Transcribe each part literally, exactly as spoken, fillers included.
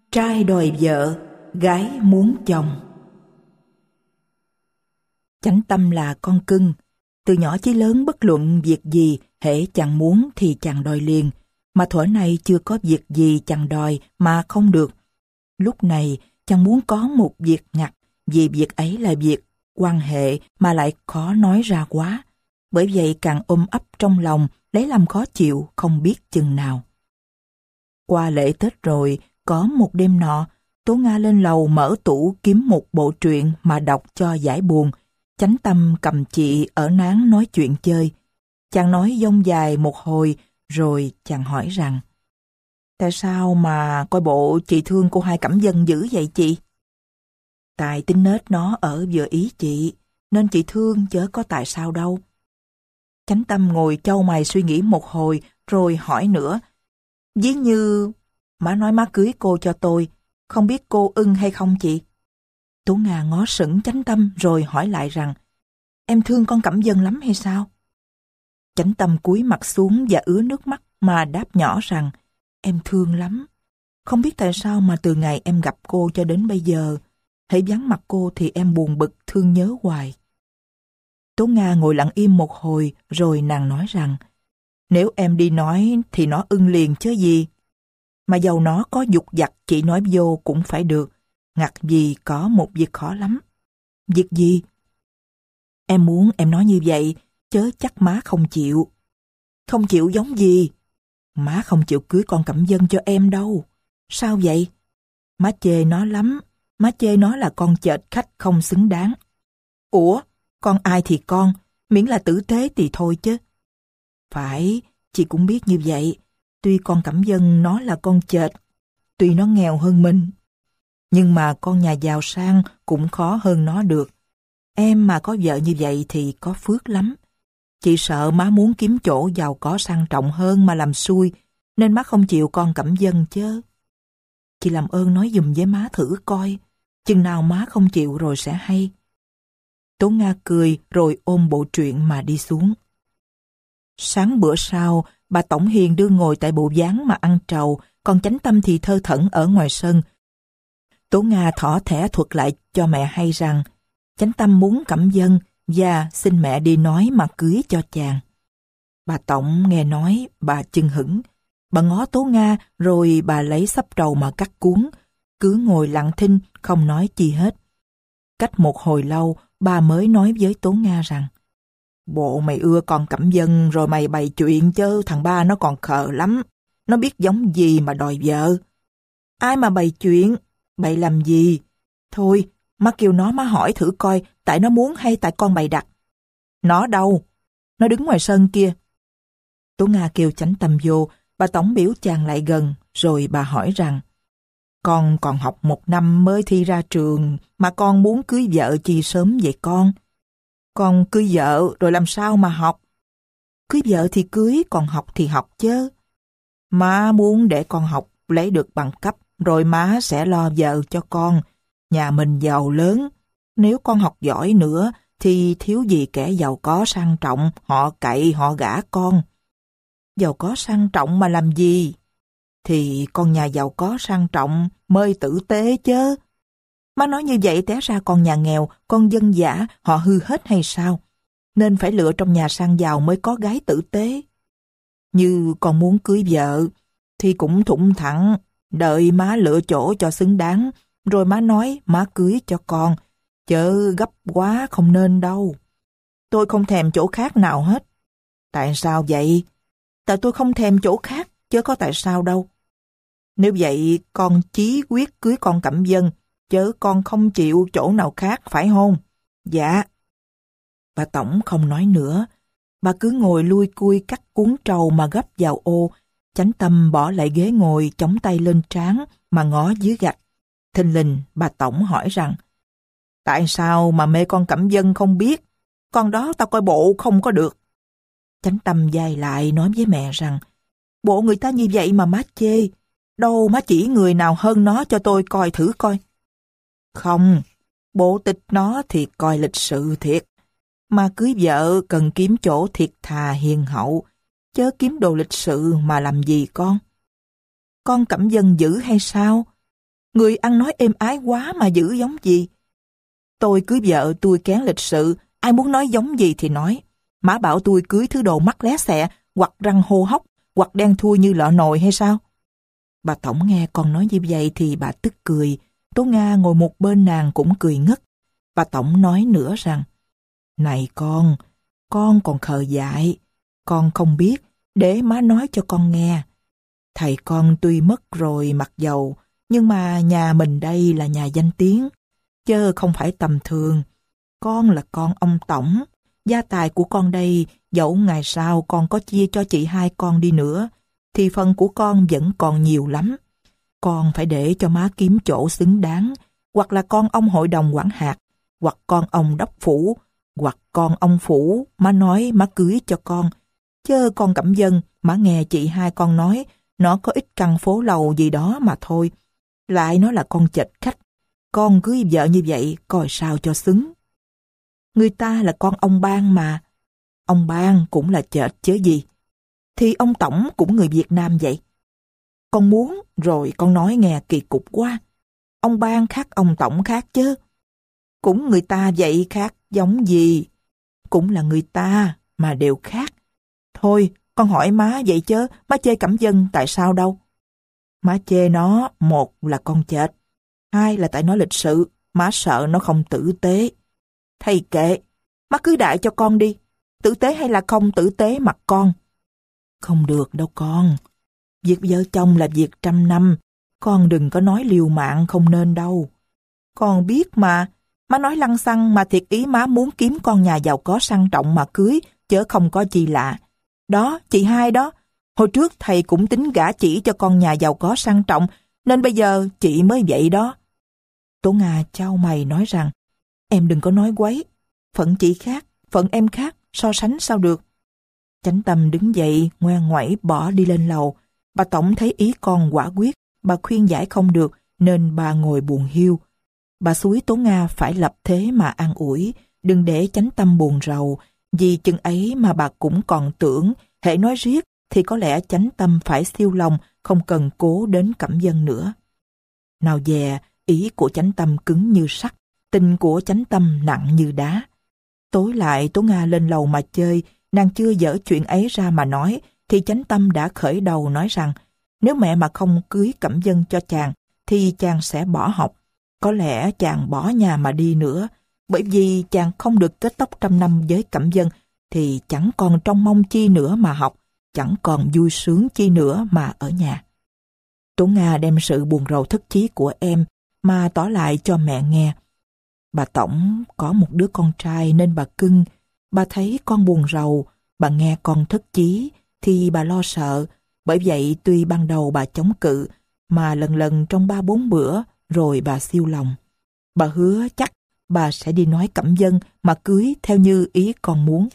Trai đòi vợ, gái muốn chồng. Chánh Tâm là con cưng. Từ nhỏ chí lớn bất luận việc gì, hễ chàng muốn thì chàng đòi liền. Mà thuở này chưa có việc gì chàng đòi mà không được. Lúc này chàng muốn có một việc ngặt, vì việc ấy là việc quan hệ mà lại khó nói ra quá. Bởi vậy càng ôm ấp trong lòng, lấy làm khó chịu không biết chừng nào. Qua lễ Tết rồi, có một đêm nọ, Tố Nga lên lầu mở tủ kiếm một bộ truyện mà đọc cho giải buồn. Chánh Tâm cầm chị ở nán nói chuyện chơi. Chàng nói dông dài một hồi, rồi chàng hỏi rằng: Tại sao mà coi bộ chị thương cô Hai Cẩm Vân dữ vậy chị? Tại tính nết nó ở vừa ý chị, nên chị thương chớ có tại sao đâu. Chánh Tâm ngồi chau mày suy nghĩ một hồi, rồi hỏi nữa: Ví như má nói má cưới cô cho tôi, không biết cô ưng hay không chị? Tố Nga ngó sững Chánh Tâm rồi hỏi lại rằng: Em thương con Cẩm Vân lắm hay sao? Chánh Tâm cúi mặt xuống và ứa nước mắt mà đáp nhỏ rằng: Em thương lắm. Không biết tại sao mà từ ngày em gặp cô cho đến bây giờ, hễ vắng mặt cô thì em buồn bực thương nhớ hoài. Tố Nga ngồi lặng im một hồi rồi nàng nói rằng: Nếu em đi nói thì nó ưng liền chứ gì. Mà dầu nó có dục dặt chị nói vô cũng phải được. Ngặt gì có một việc khó lắm. Việc gì? Em muốn em nói như vậy, chớ chắc má không chịu. Không chịu giống gì? Má không chịu cưới con Cẩm Vân cho em đâu. Sao vậy? Má chê nó lắm. Má chê nó là con chệch khách không xứng đáng. Ủa, con ai thì con, miễn là tử tế thì thôi chứ. Phải, chị cũng biết như vậy. Tuy con Cẩm Vân nó là con chệch, tuy nó nghèo hơn mình, nhưng mà con nhà giàu sang cũng khó hơn nó được. Em mà có vợ như vậy thì có phước lắm. Chị sợ má muốn kiếm chỗ giàu có sang trọng hơn mà làm xui, nên má không chịu con Cẩm Vân chứ. Chị làm ơn nói giùm với má thử coi, chừng nào má không chịu rồi sẽ hay. Tố Nga cười rồi ôm bộ truyện mà đi xuống. Sáng bữa sau, bà Tổng Hiền đưa ngồi tại bộ ván mà ăn trầu, còn Chánh Tâm thì thơ thẩn ở ngoài sân. Tố Nga thỏ thẻ thuật lại cho mẹ hay rằng Chánh Tâm muốn Cẩm Vân và xin mẹ đi nói mà cưới cho chàng. Bà Tổng nghe nói, bà chưng hửng. Bà ngó Tố Nga rồi bà lấy xấp trầu mà cắt cuốn, cứ ngồi lặng thinh không nói chi hết. Cách một hồi lâu, bà mới nói với Tố Nga rằng: Bộ mày ưa con Cẩm Vân rồi mày bày chuyện chứ thằng ba nó còn khờ lắm. Nó biết giống gì mà đòi vợ. Ai mà bày chuyện, bày làm gì? Thôi, má kêu nó má hỏi thử coi tại nó muốn hay tại con bày đặt. Nó đâu? Nó đứng ngoài sân kia. Tố Nga kêu Chánh Tâm vô, bà Tổng biểu chàng lại gần, rồi bà hỏi rằng: Con còn học một năm mới thi ra trường mà con muốn cưới vợ chi sớm vậy con? Con cưới vợ rồi làm sao mà học? Cưới vợ thì cưới, còn học thì học chứ. Má muốn để con học lấy được bằng cấp, rồi má sẽ lo vợ cho con. Nhà mình giàu lớn, nếu con học giỏi nữa thì thiếu gì kẻ giàu có sang trọng, họ cậy họ gả con. Giàu có sang trọng mà làm gì? Thì con nhà giàu có sang trọng mới tử tế chứ. Má nói như vậy té ra con nhà nghèo, con dân dã họ hư hết hay sao? Nên phải lựa trong nhà sang giàu mới có gái tử tế. Như con muốn cưới vợ thì cũng thủng thẳng, đợi má lựa chỗ cho xứng đáng, rồi má nói má cưới cho con, chớ gấp quá không nên đâu. Tôi không thèm chỗ khác nào hết. Tại sao vậy? Tại tôi không thèm chỗ khác, chứ có tại sao đâu. Nếu vậy con chí quyết cưới con Cẩm Vân, chớ con không chịu chỗ nào khác phải không? Dạ. Bà Tổng không nói nữa. Bà cứ ngồi lui cui cắt cuốn trầu mà gấp vào ô. Chánh Tâm bỏ lại ghế ngồi chống tay lên trán mà ngó dưới gạch. Thình lình bà Tổng hỏi rằng: Tại sao mà mê con Cẩm Vân không biết? Con đó tao coi bộ không có được. Chánh Tâm dài lại nói với mẹ rằng: Bộ người ta như vậy mà má chê. Đâu má chỉ người nào hơn nó cho tôi coi thử coi. Không, bộ tịch nó thì coi lịch sự thiệt. Mà cưới vợ cần kiếm chỗ thiệt thà hiền hậu, chớ kiếm đồ lịch sự mà làm gì con? Con Cẩm Vân dữ hay sao? Người ăn nói êm ái quá mà giữ giống gì? Tôi cưới vợ tôi kén lịch sự, ai muốn nói giống gì thì nói. Má bảo tôi cưới thứ đồ mắt lé xẹ, hoặc răng hô hốc, hoặc đen thui như lọ nồi hay sao? Bà Tổng nghe con nói như vậy thì bà tức cười. Tố Nga ngồi một bên nàng cũng cười ngất. Bà Tổng nói nữa rằng, này con, con còn khờ dại, con không biết, để má nói cho con nghe. Thầy con tuy mất rồi mặc dầu, nhưng mà nhà mình đây là nhà danh tiếng, chớ không phải tầm thường. Con là con ông Tổng, gia tài của con đây, dẫu ngày sau con có chia cho chị hai con đi nữa, thì phần của con vẫn còn nhiều lắm. Con phải để cho má kiếm chỗ xứng đáng, hoặc là con ông hội đồng quản hạt, hoặc con ông đốc phủ, hoặc con ông phủ, má nói má cưới cho con. Chớ con Cẩm Vân, má nghe chị hai con nói, nó có ít căn phố lầu gì đó mà thôi. Lại nó là con chệch khách, con cưới vợ như vậy coi sao cho xứng. Người ta là con ông Ban mà, ông Ban cũng là chệch chứ gì. Thì ông Tổng cũng người Việt Nam vậy. Con muốn rồi con nói nghe kỳ cục quá. Ông Ban khác ông Tổng khác chứ. Cũng người ta vậy khác giống gì. Cũng là người ta mà đều khác. Thôi con hỏi má vậy chứ, má chê Cẩm Vân tại sao đâu? Má chê nó, một là con chệch, hai là tại nó lịch sự, má sợ nó không tử tế. Thầy kệ, má cứ đại cho con đi, tử tế hay là không tử tế mặc con. Không được đâu con, việc vợ chồng là việc trăm năm, con đừng có nói liều mạng không nên đâu. Con biết mà, má nói lăng xăng mà thiệt ý má muốn kiếm con nhà giàu có sang trọng mà cưới, chớ không có gì lạ. Đó, chị hai đó, hồi trước thầy cũng tính gả chỉ cho con nhà giàu có sang trọng, nên bây giờ chị mới vậy đó. Tố Nga chau mày nói rằng, em đừng có nói quấy, phận chị khác, phận em khác, so sánh sao được. Chánh Tâm đứng dậy, ngoan ngoãy bỏ đi lên lầu. Bà Tổng thấy ý con quả quyết, bà khuyên giải không được, nên bà ngồi buồn hiu. Bà xúi Tố Nga phải lập thế mà an ủi, đừng để Chánh Tâm buồn rầu, vì chừng ấy mà bà cũng còn tưởng, hễ nói riết thì có lẽ Chánh Tâm phải siêu lòng, không cần cố đến Cẩm Vân nữa. Nào dè, ý của Chánh Tâm cứng như sắt, tình của Chánh Tâm nặng như đá. Tối lại Tố Nga lên lầu mà chơi, nàng chưa dở chuyện ấy ra mà nói, thì Chánh Tâm đã khởi đầu nói rằng, nếu mẹ mà không cưới Cẩm Vân cho chàng, thì chàng sẽ bỏ học. Có lẽ chàng bỏ nhà mà đi nữa, bởi vì chàng không được kết tóc trăm năm với Cẩm Vân, thì chẳng còn trông mong chi nữa mà học, chẳng còn vui sướng chi nữa mà ở nhà. Tố Nga đem sự buồn rầu thất chí của em mà tỏ lại cho mẹ nghe. Bà Tổng có một đứa con trai nên bà cưng, bà thấy con buồn rầu, bà nghe con thất chí thì bà lo sợ, bởi vậy tuy ban đầu bà chống cự, mà lần lần trong ba bốn bữa rồi bà siêu lòng. Bà hứa chắc bà sẽ đi nói Cẩm Vân mà cưới theo như ý con muốn.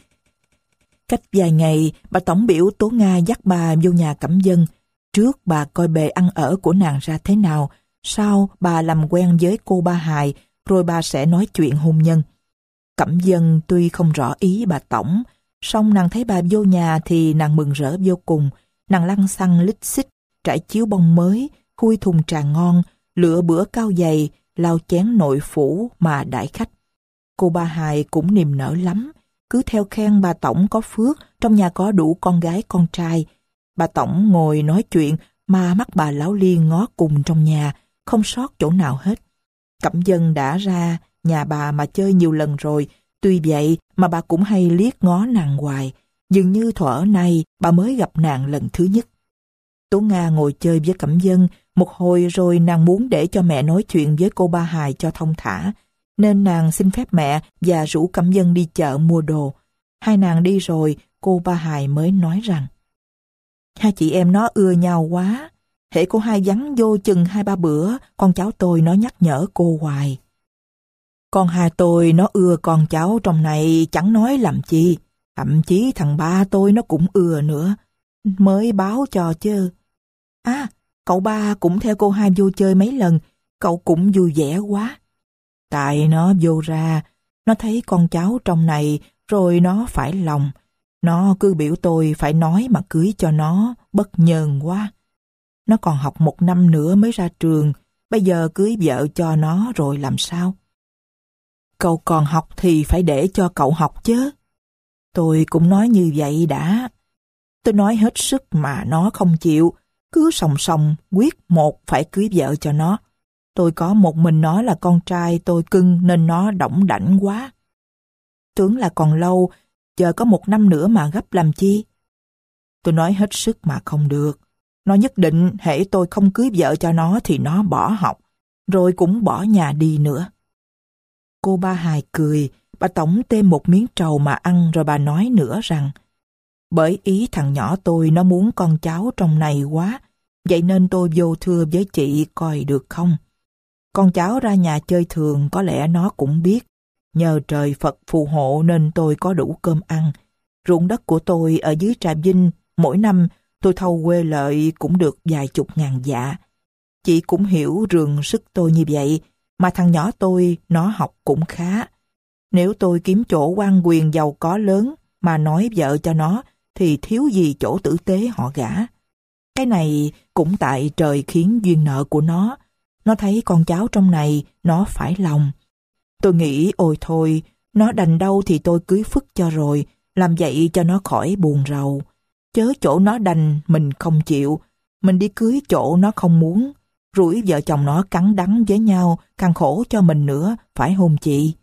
Cách vài ngày, bà Tổng biểu Tố Nga dắt bà vô nhà Cẩm Vân. Trước bà coi bề ăn ở của nàng ra thế nào, sau bà làm quen với cô Ba Hài, rồi bà sẽ nói chuyện hôn nhân. Cẩm Vân tuy không rõ ý bà Tổng, song nàng thấy bà vô nhà thì nàng mừng rỡ vô cùng. Nàng lăng xăng lít xích, trải chiếu bông mới, khui thùng trà ngon, lựa bữa cao dày, lau chén nội phủ mà đãi khách. Cô Ba Hài cũng niềm nở lắm, cứ theo khen bà Tổng có phước, trong nhà có đủ con gái con trai. Bà Tổng ngồi nói chuyện mà mắt bà láo liên ngó cùng trong nhà, không sót chỗ nào hết. Cẩm Vân đã ra nhà bà mà chơi nhiều lần rồi, tuy vậy mà bà cũng hay liếc ngó nàng hoài, dường như thuở này bà mới gặp nàng lần thứ nhất. Tố Nga ngồi chơi với Cẩm Vân một hồi rồi nàng muốn để cho mẹ nói chuyện với cô Ba Hài cho thông thả, nên nàng xin phép mẹ và rủ Cẩm Vân đi chợ mua đồ. Hai nàng đi rồi, cô Ba Hài mới nói rằng, hai chị em nó ưa nhau quá, hễ cô hai vắng vô chừng hai ba bữa, con cháu tôi nó nhắc nhở cô hoài. Con hai tôi nó ưa con cháu trong này chẳng nói làm chi, thậm chí thằng ba tôi nó cũng ưa nữa, mới báo cho chứ. À, cậu ba cũng theo cô hai vô chơi mấy lần, cậu cũng vui vẻ quá. Tại nó vô ra, nó thấy con cháu trong này rồi nó phải lòng, nó cứ biểu tôi phải nói mà cưới cho nó, bất nhờn quá. Nó còn học một năm nữa mới ra trường, Bây giờ cưới vợ cho nó rồi làm sao? Cậu còn học thì phải để cho cậu học chứ. Tôi cũng nói như vậy đã. Tôi nói hết sức mà nó không chịu, cứ sòng sòng quyết một phải cưới vợ cho nó. Tôi có một mình nó là con trai tôi cưng nên nó đỏng đảnh quá. Tưởng là còn lâu, chờ có một năm nữa mà gấp làm chi. Tôi nói hết sức mà không được. Nó nhất định hễ tôi không cưới vợ cho nó thì nó bỏ học, rồi cũng bỏ nhà đi nữa. Cô Ba Hài cười, bà tổng thêm một miếng trầu mà ăn rồi bà nói nữa rằng bởi ý thằng nhỏ tôi nó muốn con cháu trong này quá, vậy nên tôi vô thưa với chị coi được không? Con cháu ra nhà chơi thường có lẽ nó cũng biết, nhờ trời Phật phù hộ nên tôi có đủ cơm ăn. Ruộng đất của tôi ở dưới Trà Vinh, mỗi năm tôi thâu quê lợi cũng được vài chục ngàn dạ. Chị cũng hiểu rường sức tôi như vậy, mà thằng nhỏ tôi nó học cũng khá. Nếu tôi kiếm chỗ quan quyền giàu có lớn mà nói vợ cho nó thì thiếu gì chỗ tử tế họ gả. Cái này cũng tại trời khiến duyên nợ của nó. Nó thấy con cháu trong này nó phải lòng. Tôi nghĩ ôi thôi, nó đành đâu thì tôi cưới phức cho rồi, làm vậy cho nó khỏi buồn rầu. Chớ chỗ nó đành mình không chịu, mình đi cưới chỗ nó không muốn. Rủi vợ chồng nó cắn đắng với nhau, càng khổ cho mình nữa, phải hôn chị.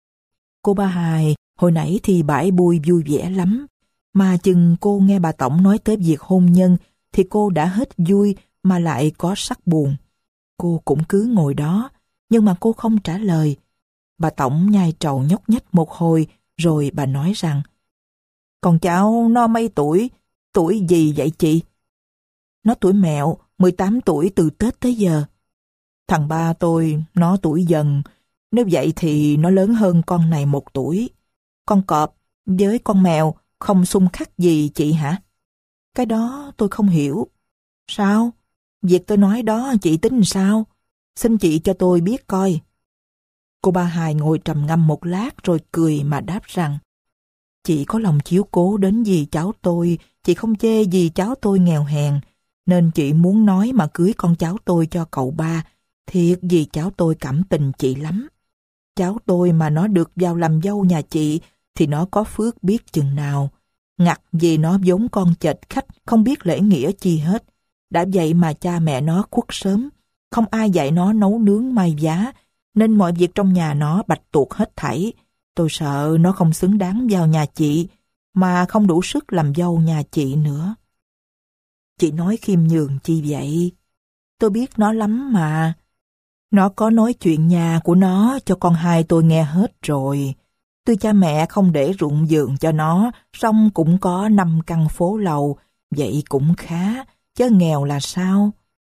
Cô Ba Hài hồi nãy thì bãi bùi vui vẻ lắm, mà chừng cô nghe bà tổng nói tới việc hôn nhân thì cô đã hết vui mà lại có sắc buồn. Cô cũng cứ ngồi đó, nhưng mà cô không trả lời. Bà tổng nhai trầu nhóc nhách một hồi, rồi bà nói rằng con cháu nó mấy tuổi, tuổi gì vậy chị? Nó tuổi mẹo, mười tám tuổi từ Tết tới giờ. Thằng ba tôi, nó tuổi dần, nếu vậy thì nó lớn hơn con này một tuổi. Con cọp với con mèo không xung khắc gì chị hả? Cái đó tôi không hiểu. Sao? Việc tôi nói đó chị tính sao? Xin chị cho tôi biết coi. Cô Ba Hài ngồi trầm ngâm một lát rồi cười mà đáp rằng chị có lòng chiếu cố đến dì cháu tôi, chị không chê dì cháu tôi nghèo hèn, nên chị muốn nói mà cưới con cháu tôi cho cậu ba. Thiệt dì cháu tôi cảm tình chị lắm. Cháu tôi mà nó được vào làm dâu nhà chị thì nó có phước biết chừng nào. Ngặt vì nó vốn con chệch khách, không biết lễ nghĩa chi hết. Đã vậy mà cha mẹ nó khuất sớm, không ai dạy nó nấu nướng may vá, nên mọi việc trong nhà nó bạch tuộc hết thảy. Tôi sợ nó không xứng đáng vào nhà chị, mà không đủ sức làm dâu nhà chị nữa. Chị nói khiêm nhường chi vậy? Tôi biết nó lắm mà. Nó có nói chuyện nhà của nó cho con hai tôi nghe hết rồi. Tuy cha mẹ không để ruộng vườn cho nó, song cũng có năm căn phố lầu, vậy cũng khá, chứ nghèo là sao?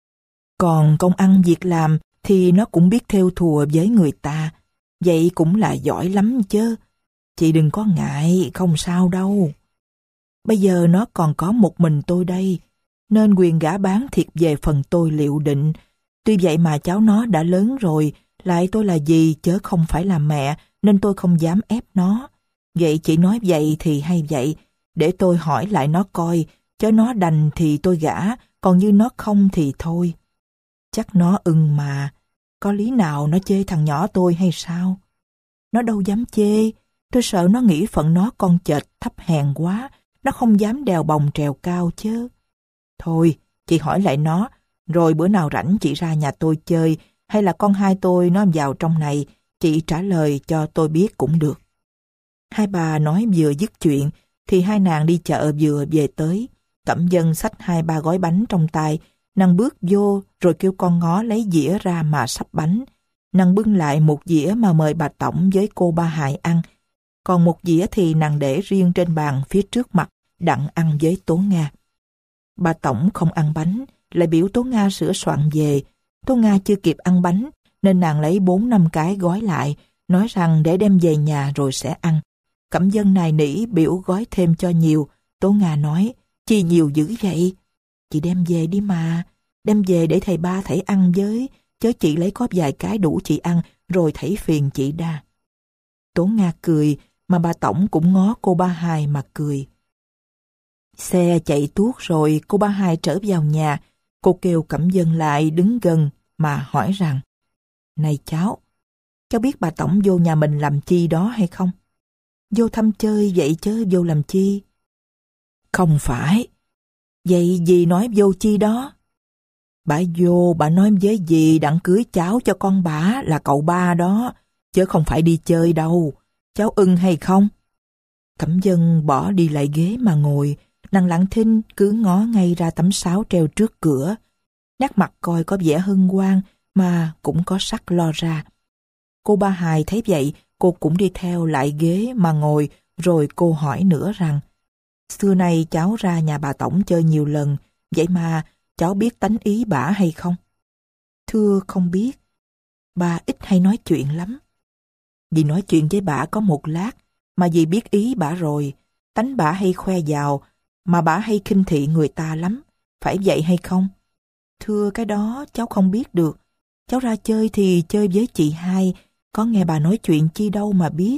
Còn công ăn việc làm thì nó cũng biết thêu thùa với người ta, vậy cũng là giỏi lắm chứ. Chị đừng có ngại, không sao đâu. Bây giờ nó còn có một mình tôi đây, nên quyền gả bán thiệt về phần tôi liệu định. Tuy vậy mà cháu nó đã lớn rồi, lại tôi là dì chớ không phải là mẹ, nên tôi không dám ép nó. Vậy chị nói vậy thì hay vậy, để tôi hỏi lại nó coi, chớ nó đành thì tôi gả, còn như nó không thì thôi. Chắc nó ưng mà, có lý nào nó chê thằng nhỏ tôi hay sao? Nó đâu dám chê, tôi sợ nó nghĩ phận nó con chệch thấp hèn quá, nó không dám đèo bồng trèo cao chứ. Thôi, chị hỏi lại nó, rồi bữa nào rảnh chị ra nhà tôi chơi, hay là con hai tôi nó vào trong này, chị trả lời cho tôi biết cũng được. Hai bà nói vừa dứt chuyện, thì hai nàng đi chợ vừa về tới. Cẩm Vân xách hai ba gói bánh trong tay, nàng bước vô rồi kêu con ngó lấy dĩa ra mà sắp bánh. Nàng bưng lại một dĩa mà mời bà tổng với cô Ba Hài ăn, còn một dĩa thì nàng để riêng trên bàn phía trước mặt, đặng ăn với Tố Nga. Bà tổng không ăn bánh, lại biểu Tố Nga sửa soạn về. Tố Nga chưa kịp ăn bánh, nên nàng lấy bốn năm cái gói lại, nói rằng để đem về nhà rồi sẽ ăn. Cẩm Vân nài nỉ biểu gói thêm cho nhiều. Tố Nga nói, chi nhiều dữ vậy? Chị đem về đi mà, đem về để thầy ba thảy ăn với, chớ chị lấy có vài cái đủ chị ăn, rồi thảy phiền chị đa. Tố Nga cười, mà bà tổng cũng ngó cô Ba Hài mà cười. Xe chạy tuốt rồi, cô Ba Hài trở vào nhà. Cô kêu Cẩm Vân lại đứng gần mà hỏi rằng: Này cháu, cháu biết bà tổng vô nhà mình làm chi đó hay không? Vô thăm chơi vậy chứ vô làm chi? Không phải. Vậy dì nói vô chi đó? Bà vô, bà nói với dì đặng cưới cháu cho con bà là cậu ba đó, chứ không phải đi chơi đâu. Cháu ưng hay không? Cẩm Vân bỏ đi lại ghế mà ngồi, nàng lặng thinh cứ ngó ngay ra tấm sáo treo trước cửa. Nét mặt coi có vẻ hân hoan mà cũng có sắc lo ra. Cô Ba Hài thấy vậy, cô cũng đi theo lại ghế mà ngồi, rồi cô hỏi nữa rằng: Xưa nay cháu ra nhà bà tổng chơi nhiều lần, vậy mà cháu biết tánh ý bả hay không? Thưa không biết. Bà ít hay nói chuyện lắm. Dì nói chuyện với bả có một lát mà dì biết ý bả rồi. Tánh bả hay khoe giàu, mà bả hay khinh thị người ta lắm. Phải vậy hay không? Thưa cái đó cháu không biết được. Cháu ra chơi thì chơi với chị hai, có nghe bà nói chuyện chi đâu mà biết.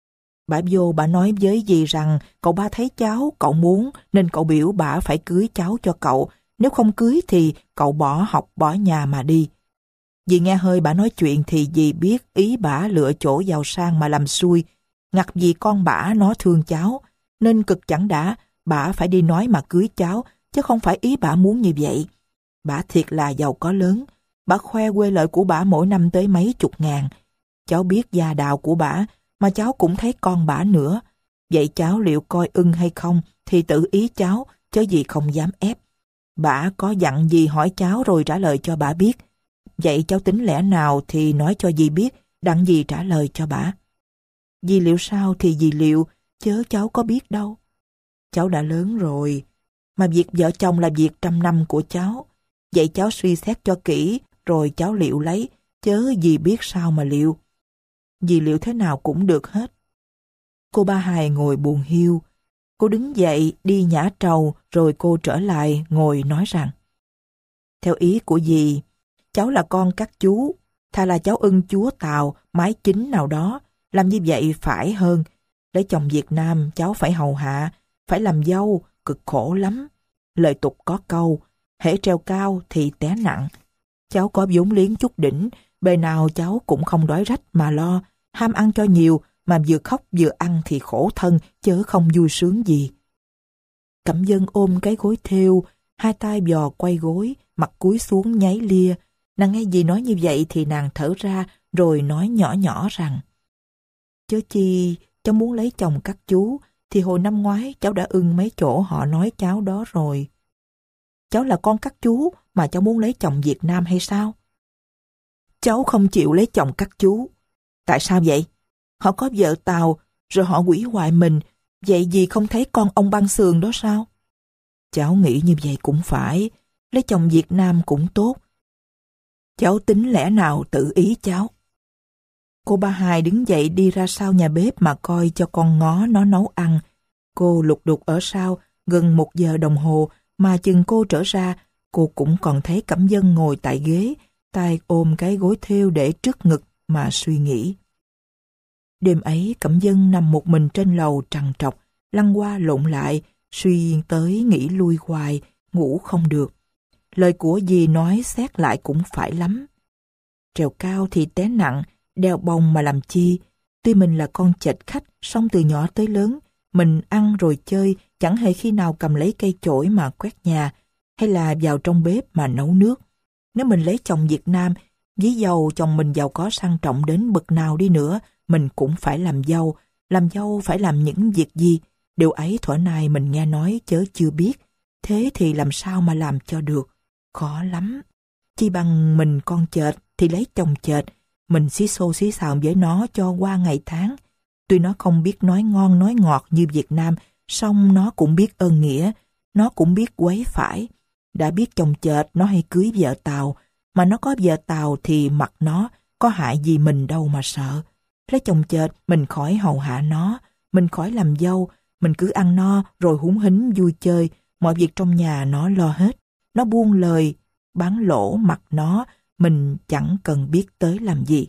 Bả vô bả nói với dì rằng cậu ba thấy cháu, cậu muốn, nên cậu biểu bả phải cưới cháu cho cậu. Nếu không cưới thì cậu bỏ học bỏ nhà mà đi. Dì nghe hơi bả nói chuyện thì dì biết ý bả lựa chỗ giàu sang mà làm xui. Ngặt vì con bả nó thương cháu, nên cực chẳng đã, bả phải đi nói mà cưới cháu, chứ không phải ý bả muốn như vậy. Bả thiệt là giàu có lớn, bả khoe quê lợi của bả mỗi năm tới mấy chục ngàn. Cháu biết gia đạo của bả, mà cháu cũng thấy con bả nữa. Vậy cháu liệu coi ưng hay không thì tự ý cháu, chứ gì không dám ép. Bả có dặn gì hỏi cháu rồi trả lời cho bả biết. Vậy cháu tính lẽ nào thì nói cho dì biết, đặng dì trả lời cho bả. Dì liệu sao thì dì liệu, chớ cháu có biết đâu. Cháu đã lớn rồi, mà việc vợ chồng là việc trăm năm của cháu. Vậy cháu suy xét cho kỹ, rồi cháu liệu lấy, chớ dì biết sao mà liệu. Dì liệu thế nào cũng được hết. Cô Ba Hài ngồi buồn hiu. Cô đứng dậy đi nhả trầu, rồi cô trở lại ngồi nói rằng: Theo ý của dì, cháu là con các chú, thà là cháu ưng chúa Tàu, mái chính nào đó, làm như vậy phải hơn. Lấy chồng Việt Nam cháu phải hầu hạ, phải làm dâu, cực khổ lắm. Lời tục có câu, hễ treo cao thì té nặng. Cháu có vốn liếng chút đỉnh, bề nào cháu cũng không đói rách mà lo, ham ăn cho nhiều, mà vừa khóc vừa ăn thì khổ thân, chớ không vui sướng gì. Cẩm Vân ôm cái gối thêu, hai tay vò quay gối, mặt cúi xuống nháy lia. Nàng nghe dì nói như vậy thì nàng thở ra, rồi nói nhỏ nhỏ rằng: Chớ chi, cháu muốn lấy chồng các chú, thì hồi năm ngoái cháu đã ưng mấy chỗ họ nói cháu đó rồi. Cháu là con các chú mà cháu muốn lấy chồng Việt Nam hay sao? Cháu không chịu lấy chồng các chú. Tại sao vậy? Họ có vợ Tàu, rồi họ hủy hoại mình, vậy dì không thấy con ông Băng Sườn đó sao? Cháu nghĩ như vậy cũng phải, lấy chồng Việt Nam cũng tốt. Cháu tính lẽ nào tự ý cháu. Cô Ba Hài đứng dậy đi ra sau nhà bếp mà coi cho con ngó nó nấu ăn. Cô lục đục ở sau gần một giờ đồng hồ, mà chừng cô trở ra, cô cũng còn thấy Cẩm Vân ngồi tại ghế, tay ôm cái gối thêu để trước ngực mà suy nghĩ. Đêm ấy Cẩm Vân nằm một mình trên lầu trằn trọc, lăn qua lộn lại, suy tới nghĩ lui hoài, ngủ không được. Lời của dì nói xét lại cũng phải lắm. Trèo cao thì té nặng, đeo bông mà làm chi. Tuy mình là con chệch khách, sống từ nhỏ tới lớn, mình ăn rồi chơi, chẳng hề khi nào cầm lấy cây chổi mà quét nhà, hay là vào trong bếp mà nấu nước. Nếu mình lấy chồng Việt Nam, ví dầu chồng mình giàu có sang trọng đến bậc nào đi nữa, mình cũng phải làm dâu. Làm dâu phải làm những việc gì? Điều ấy thuở này mình nghe nói chớ chưa biết. Thế thì làm sao mà làm cho được? Khó lắm. Chi bằng mình con chệch thì lấy chồng chệch, mình xí xô xí xào với nó cho qua ngày tháng. Tuy nó không biết nói ngon nói ngọt như Việt Nam, song nó cũng biết ơn nghĩa, nó cũng biết quấy phải. Đã biết chồng chệch nó hay cưới vợ Tàu, mà nó có vợ Tàu thì mặc nó, có hại gì mình đâu mà sợ. Lấy chồng chệch mình khỏi hầu hạ nó, mình khỏi làm dâu, mình cứ ăn no rồi húng hính vui chơi, mọi việc trong nhà nó lo hết. Nó buông lời, bán lỗ mặt nó, mình chẳng cần biết tới làm gì.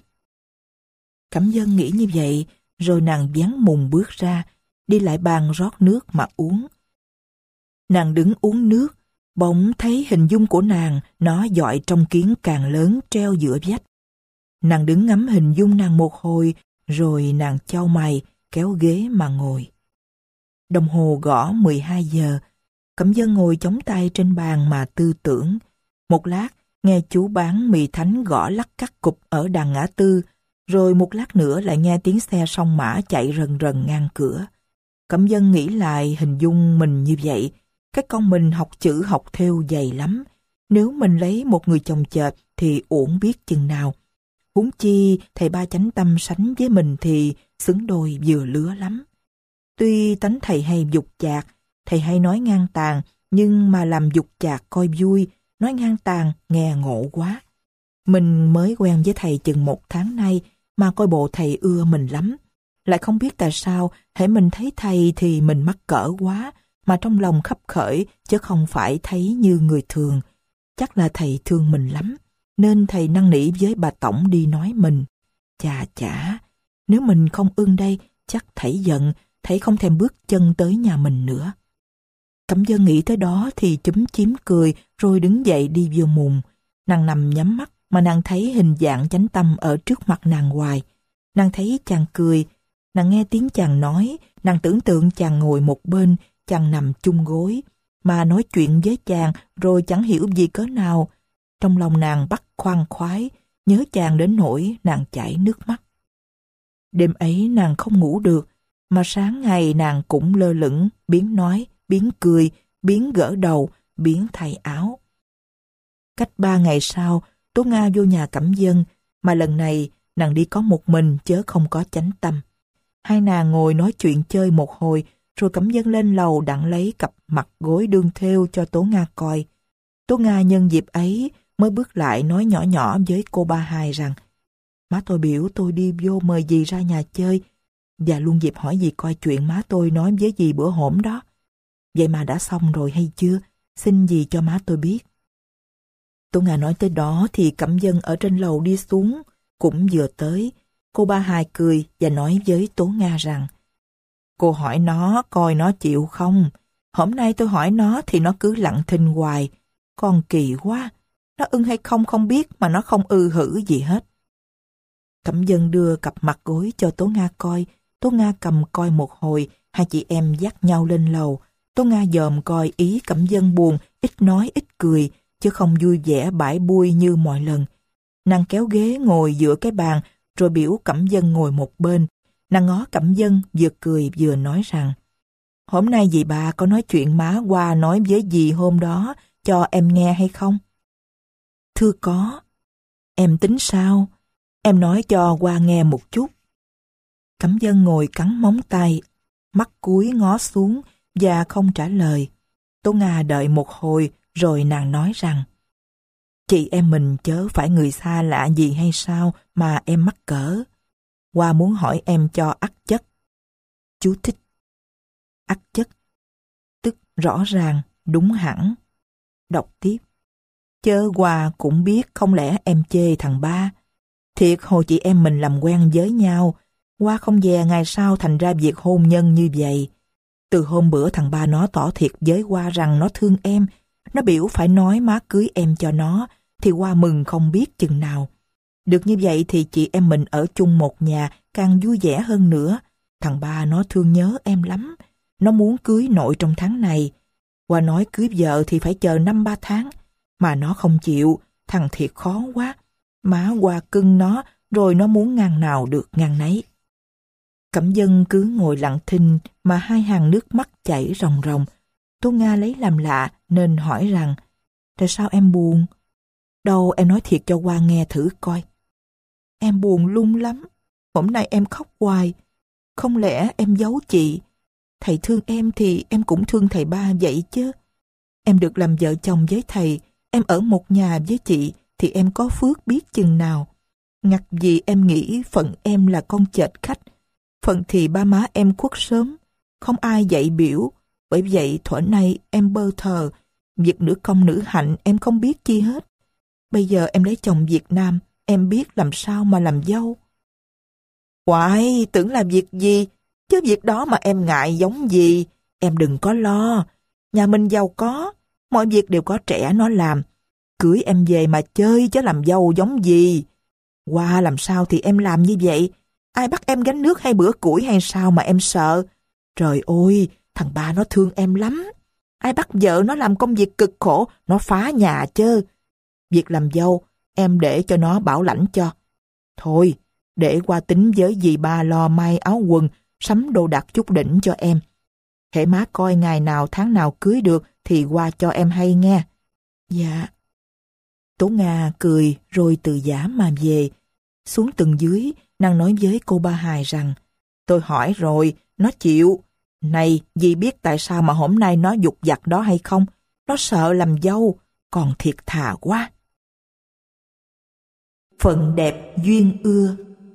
Cẩm Vân nghĩ như vậy, rồi nàng vén mùng bước ra, đi lại bàn rót nước mà uống. Nàng đứng uống nước, bỗng thấy hình dung của nàng, nó dọi trong kiến càng lớn treo giữa vách. Nàng đứng ngắm hình dung nàng một hồi, rồi nàng chau mày, kéo ghế mà ngồi. Đồng hồ gõ mười hai giờ, Cẩm Vân ngồi chống tay trên bàn mà tư tưởng. Một lát, nghe chú bán mì thánh gõ lắc cắt cục ở đằng ngã tư, rồi một lát nữa lại nghe tiếng xe song mã chạy rần rần ngang cửa. Cẩm Vân nghĩ lại hình dung mình như vậy, cái con mình học chữ học thêu dày lắm. Nếu mình lấy một người chồng chệch thì uổng biết chừng nào. Huống chi thầy Ba Chánh Tâm sánh với mình thì xứng đôi vừa lứa lắm. Tuy tánh thầy hay dục chạc, thầy hay nói ngang tàn, nhưng mà làm dục chạc coi vui, nói ngang tàn nghe ngộ quá. Mình mới quen với thầy chừng một tháng nay mà coi bộ thầy ưa mình lắm. Lại không biết tại sao hễ mình thấy thầy thì mình mắc cỡ quá, mà trong lòng khấp khởi chứ không phải thấy như người thường. Chắc là thầy thương mình lắm, nên thầy năn nỉ với bà tổng đi nói mình. Chà chả, nếu mình không ưng đây, chắc thầy giận, thầy không thèm bước chân tới nhà mình nữa. Cẩm Vân nghĩ tới đó thì chúm chím cười, rồi đứng dậy đi vô mùng. Nàng nằm nhắm mắt mà nàng thấy hình dạng Chánh Tâm ở trước mặt nàng hoài. Nàng thấy chàng cười, nàng nghe tiếng chàng nói, nàng tưởng tượng chàng ngồi một bên, chàng nằm chung gối, mà nói chuyện với chàng rồi chẳng hiểu gì cớ nào. Trong lòng nàng bắt khoan khoái, nhớ chàng đến nỗi nàng chảy nước mắt. Đêm ấy nàng không ngủ được, mà sáng ngày nàng cũng lơ lửng, biến nói, biến cười, biến gỡ đầu, biến thay áo. Cách ba ngày sau, Tố Nga vô nhà Cẩm Vân, mà lần này nàng đi có một mình chớ không có Chánh Tâm. Hai nàng ngồi nói chuyện chơi một hồi, rồi Cẩm Vân lên lầu đặng lấy cặp mặt gối đương thêu cho Tố Nga coi. Tố Nga nhân dịp ấy mới bước lại nói nhỏ nhỏ với cô Ba Hai rằng: má tôi biểu tôi đi vô mời dì ra nhà chơi, và luôn dịp hỏi dì coi chuyện má tôi nói với dì bữa hổm đó. Vậy mà đã xong rồi hay chưa? Xin dì cho má tôi biết. Tố Nga nói tới đó thì Cẩm Vân ở trên lầu đi xuống, cũng vừa tới. Cô Ba Hai cười và nói với Tố Nga rằng: cô hỏi nó coi nó chịu không. Hôm nay tôi hỏi nó thì nó cứ lặng thinh hoài. Con kỳ quá, nó ưng hay không không biết mà nó không ư hử gì hết. Cẩm Vân đưa cặp mặt gối cho Tố Nga coi. Tố Nga cầm coi một hồi, hai chị em dắt nhau lên lầu. Tố Nga dòm coi ý Cẩm Vân buồn, ít nói ít cười, chứ không vui vẻ bãi bui như mọi lần. Nàng kéo ghế ngồi giữa cái bàn, rồi biểu Cẩm Vân ngồi một bên. Nàng ngó Cẩm Vân vừa cười vừa nói rằng: hôm nay dì bà có nói chuyện má qua nói với dì hôm đó cho em nghe hay không? Thưa có. Em tính sao? Em nói cho qua nghe một chút. Cẩm Vân ngồi cắn móng tay, mắt cúi ngó xuống và không trả lời. Tố Nga đợi một hồi rồi nàng nói rằng: chị em mình chớ phải người xa lạ gì hay sao mà em mắc cỡ. Qua muốn hỏi em cho ắt chất. Chú thích: ắt chất, tức rõ ràng, đúng hẳn. Đọc tiếp: chớ Qua cũng biết không lẽ em chê thằng Ba. Thiệt hồi chị em mình làm quen với nhau, Qua không dè ngày sau thành ra việc hôn nhân như vậy. Từ hôm bữa thằng Ba nó tỏ thiệt với Qua rằng nó thương em, nó biểu phải nói má cưới em cho nó, thì Qua mừng không biết chừng nào. Được như vậy thì chị em mình ở chung một nhà càng vui vẻ hơn nữa. Thằng Ba nó thương nhớ em lắm, nó muốn cưới nội trong tháng này. Qua nói cưới vợ thì phải chờ năm ba tháng, mà nó không chịu, thằng thiệt khó quá. Má Qua cưng nó, rồi nó muốn ngang nào được ngang nấy. Cẩm Vân cứ ngồi lặng thinh mà hai hàng nước mắt chảy ròng ròng. Tố Nga lấy làm lạ nên hỏi rằng: tại sao em buồn? Đâu em nói thiệt cho Qua nghe thử coi. Em buồn lung lắm, hôm nay em khóc hoài. Không lẽ em giấu chị? Thầy thương em thì em cũng thương thầy Ba vậy chứ. Em được làm vợ chồng với thầy, em ở một nhà với chị thì em có phước biết chừng nào. Ngặt gì em nghĩ phận em là con chệch khách, phận thì ba má em khuất sớm, không ai dạy biểu. Bởi vậy thuở nay em bơ thờ, việc nữ công nữ hạnh em không biết chi hết. Bây giờ em lấy chồng Việt Nam, em biết làm sao mà làm dâu. Hoài, tưởng là việc gì, chứ việc đó mà em ngại giống gì. Em đừng có lo, nhà mình giàu có, Mọi việc đều có trẻ nó làm. Cưới em về mà chơi chứ làm dâu giống gì. Qua làm sao thì em làm như vậy? Ai bắt em gánh nước hay bữa củi hay sao mà em sợ? Trời ơi, thằng ba nó thương em lắm. Ai bắt vợ nó làm công việc cực khổ, nó phá nhà chớ. Việc làm dâu, em để cho nó bảo lãnh cho. Thôi, để qua tính với dì ba lo may áo quần, sắm đồ đạc chút đỉnh cho em. Hễ má coi ngày nào tháng nào cưới được thì qua cho em hay nghe. Dạ. Tố Nga cười rồi từ giả mà về. Xuống tầng dưới, nàng nói với cô Ba Hài rằng, tôi hỏi rồi, nó chịu. Này, dì biết tại sao mà hôm nay nó dục dặt đó hay không? Nó sợ làm dâu, còn thiệt thà quá. Phận đẹp duyên ưa.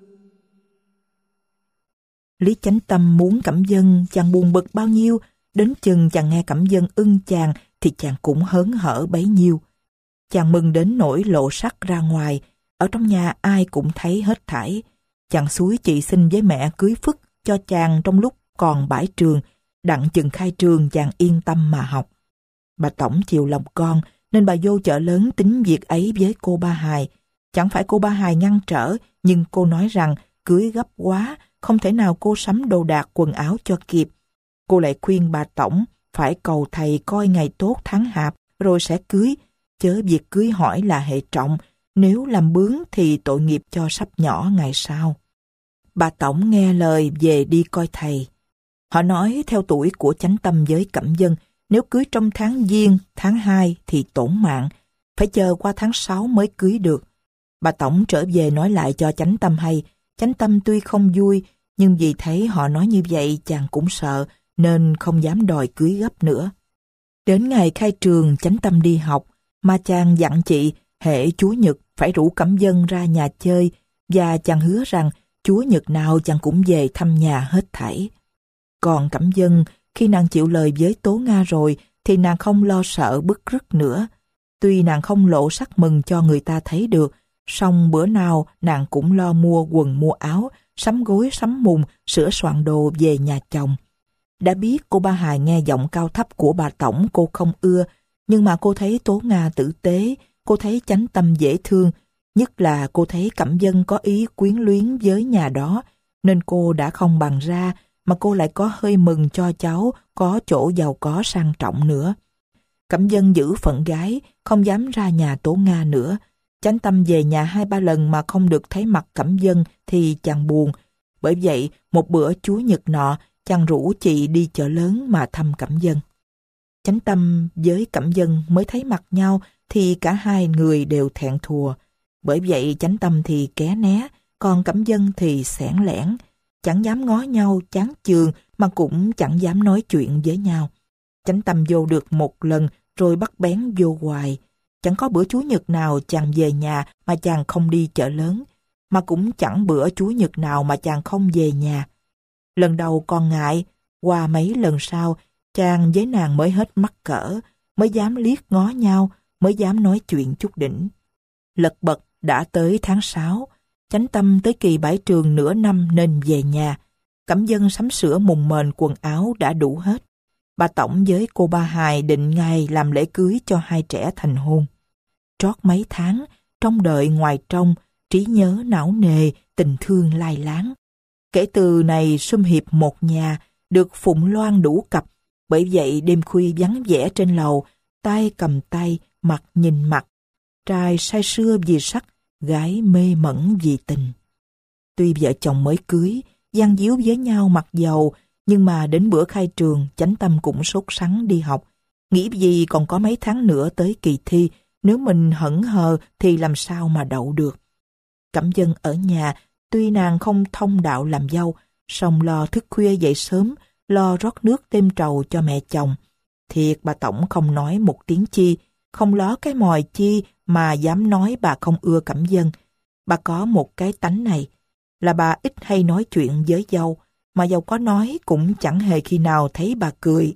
Lý Chánh Tâm muốn Cẩm Vân chàng buồn bực bao nhiêu, đến chừng chàng nghe Cẩm Vân ưng chàng thì chàng cũng hớn hở bấy nhiêu. Chàng mừng đến nỗi lộ sắc ra ngoài, ở trong nhà ai cũng thấy hết thảy. Chàng xúi chị xin với mẹ cưới phức cho chàng trong lúc còn bãi trường, đặng chừng khai trường chàng yên tâm mà học. Bà Tổng chiều lòng con nên bà vô chợ lớn tính việc ấy với cô Ba Hài. Chẳng phải cô Ba Hài ngăn trở, nhưng cô nói rằng cưới gấp quá, không thể nào cô sắm đồ đạc quần áo cho kịp. Cô lại khuyên bà Tổng phải cầu thầy coi ngày tốt tháng hạp rồi sẽ cưới, chớ việc cưới hỏi là hệ trọng, nếu làm bướng thì tội nghiệp cho sắp nhỏ ngày sau. Bà Tổng nghe lời về đi coi thầy. Họ nói theo tuổi của Chánh Tâm với Cẩm Vân, nếu cưới trong tháng Giêng, tháng hai thì tổn mạng, phải chờ qua tháng sáu mới cưới được. Bà Tổng trở về nói lại cho Chánh Tâm hay. Chánh Tâm tuy không vui, nhưng vì thấy họ nói như vậy chàng cũng sợ, nên không dám đòi cưới gấp nữa. Đến ngày khai trường Chánh Tâm đi học, mà chàng dặn chị hễ Chúa Nhật phải rủ Cẩm Vân ra nhà chơi, và chàng hứa rằng Chúa Nhật nào chàng cũng về thăm nhà hết thảy. Còn Cẩm Vân, khi nàng chịu lời với Tố Nga rồi, thì nàng không lo sợ bứt rứt nữa. Tuy nàng không lộ sắc mừng cho người ta thấy được, song bữa nào nàng cũng lo mua quần mua áo, sắm gối sắm mùng, sửa soạn đồ về nhà chồng. Đã biết cô Ba Hài nghe giọng cao thấp của bà Tổng cô không ưa, nhưng mà cô thấy Tố Nga tử tế, cô thấy Chánh Tâm dễ thương, nhất là cô thấy Cẩm Vân có ý quyến luyến với nhà đó, nên cô đã không bằng ra, mà cô lại có hơi mừng cho cháu có chỗ giàu có sang trọng nữa. Cẩm Vân giữ phận gái, không dám ra nhà Tố Nga nữa. Chánh Tâm về nhà hai ba lần mà không được thấy mặt Cẩm Vân thì chàng buồn. Bởi vậy, một bữa Chúa Nhật nọ, chàng rủ chị đi chợ lớn mà thăm Cẩm Vân. Chánh Tâm với Cẩm Vân mới thấy mặt nhau thì cả hai người đều thẹn thùa. Bởi vậy Chánh Tâm thì ké né, còn Cẩm Vân thì xẻn lẻn. Chẳng dám ngó nhau chán chường mà cũng chẳng dám nói chuyện với nhau. Chánh Tâm vô được một lần rồi bắt bén vô hoài. Chẳng có bữa Chúa Nhật nào chàng về nhà mà chàng không đi chợ lớn, mà cũng chẳng bữa Chúa Nhật nào mà chàng không về nhà. Lần đầu còn ngại, qua mấy lần sau, chàng với nàng mới hết mắc cỡ, mới dám liếc ngó nhau, mới dám nói chuyện chút đỉnh. Lật bật đã tới tháng sáu, Chánh Tâm tới kỳ bãi trường nửa năm nên về nhà. Cẩm Vân sắm sửa mùng mền quần áo đã đủ hết. Bà Tổng với cô Ba Hài định ngày làm lễ cưới cho hai trẻ thành hôn. Trót mấy tháng, trong đợi ngoài trong, trí nhớ não nề, tình thương lai láng. Kể từ này sum hiệp một nhà, được phụng loan đủ cặp, bởi vậy đêm khuya vắng vẻ trên lầu, tay cầm tay, mặt nhìn mặt. Trai say sưa vì sắc, gái mê mẩn vì tình. Tuy vợ chồng mới cưới, gian díu với nhau mặc dầu, nhưng mà đến bữa khai trường, Chánh Tâm cũng sốt sắng đi học. Nghĩ gì còn có mấy tháng nữa tới kỳ thi, nếu mình hững hờ thì làm sao mà đậu được. Cẩm Vân ở nhà, tuy nàng không thông đạo làm dâu, song lo thức khuya dậy sớm, lo rót nước thêm trầu cho mẹ chồng. Thiệt bà Tổng không nói một tiếng chi, không ló cái mòi chi mà dám nói bà không ưa Cẩm Vân. Bà có một cái tánh này, là bà ít hay nói chuyện với dâu, mà dâu có nói cũng chẳng hề khi nào thấy bà cười.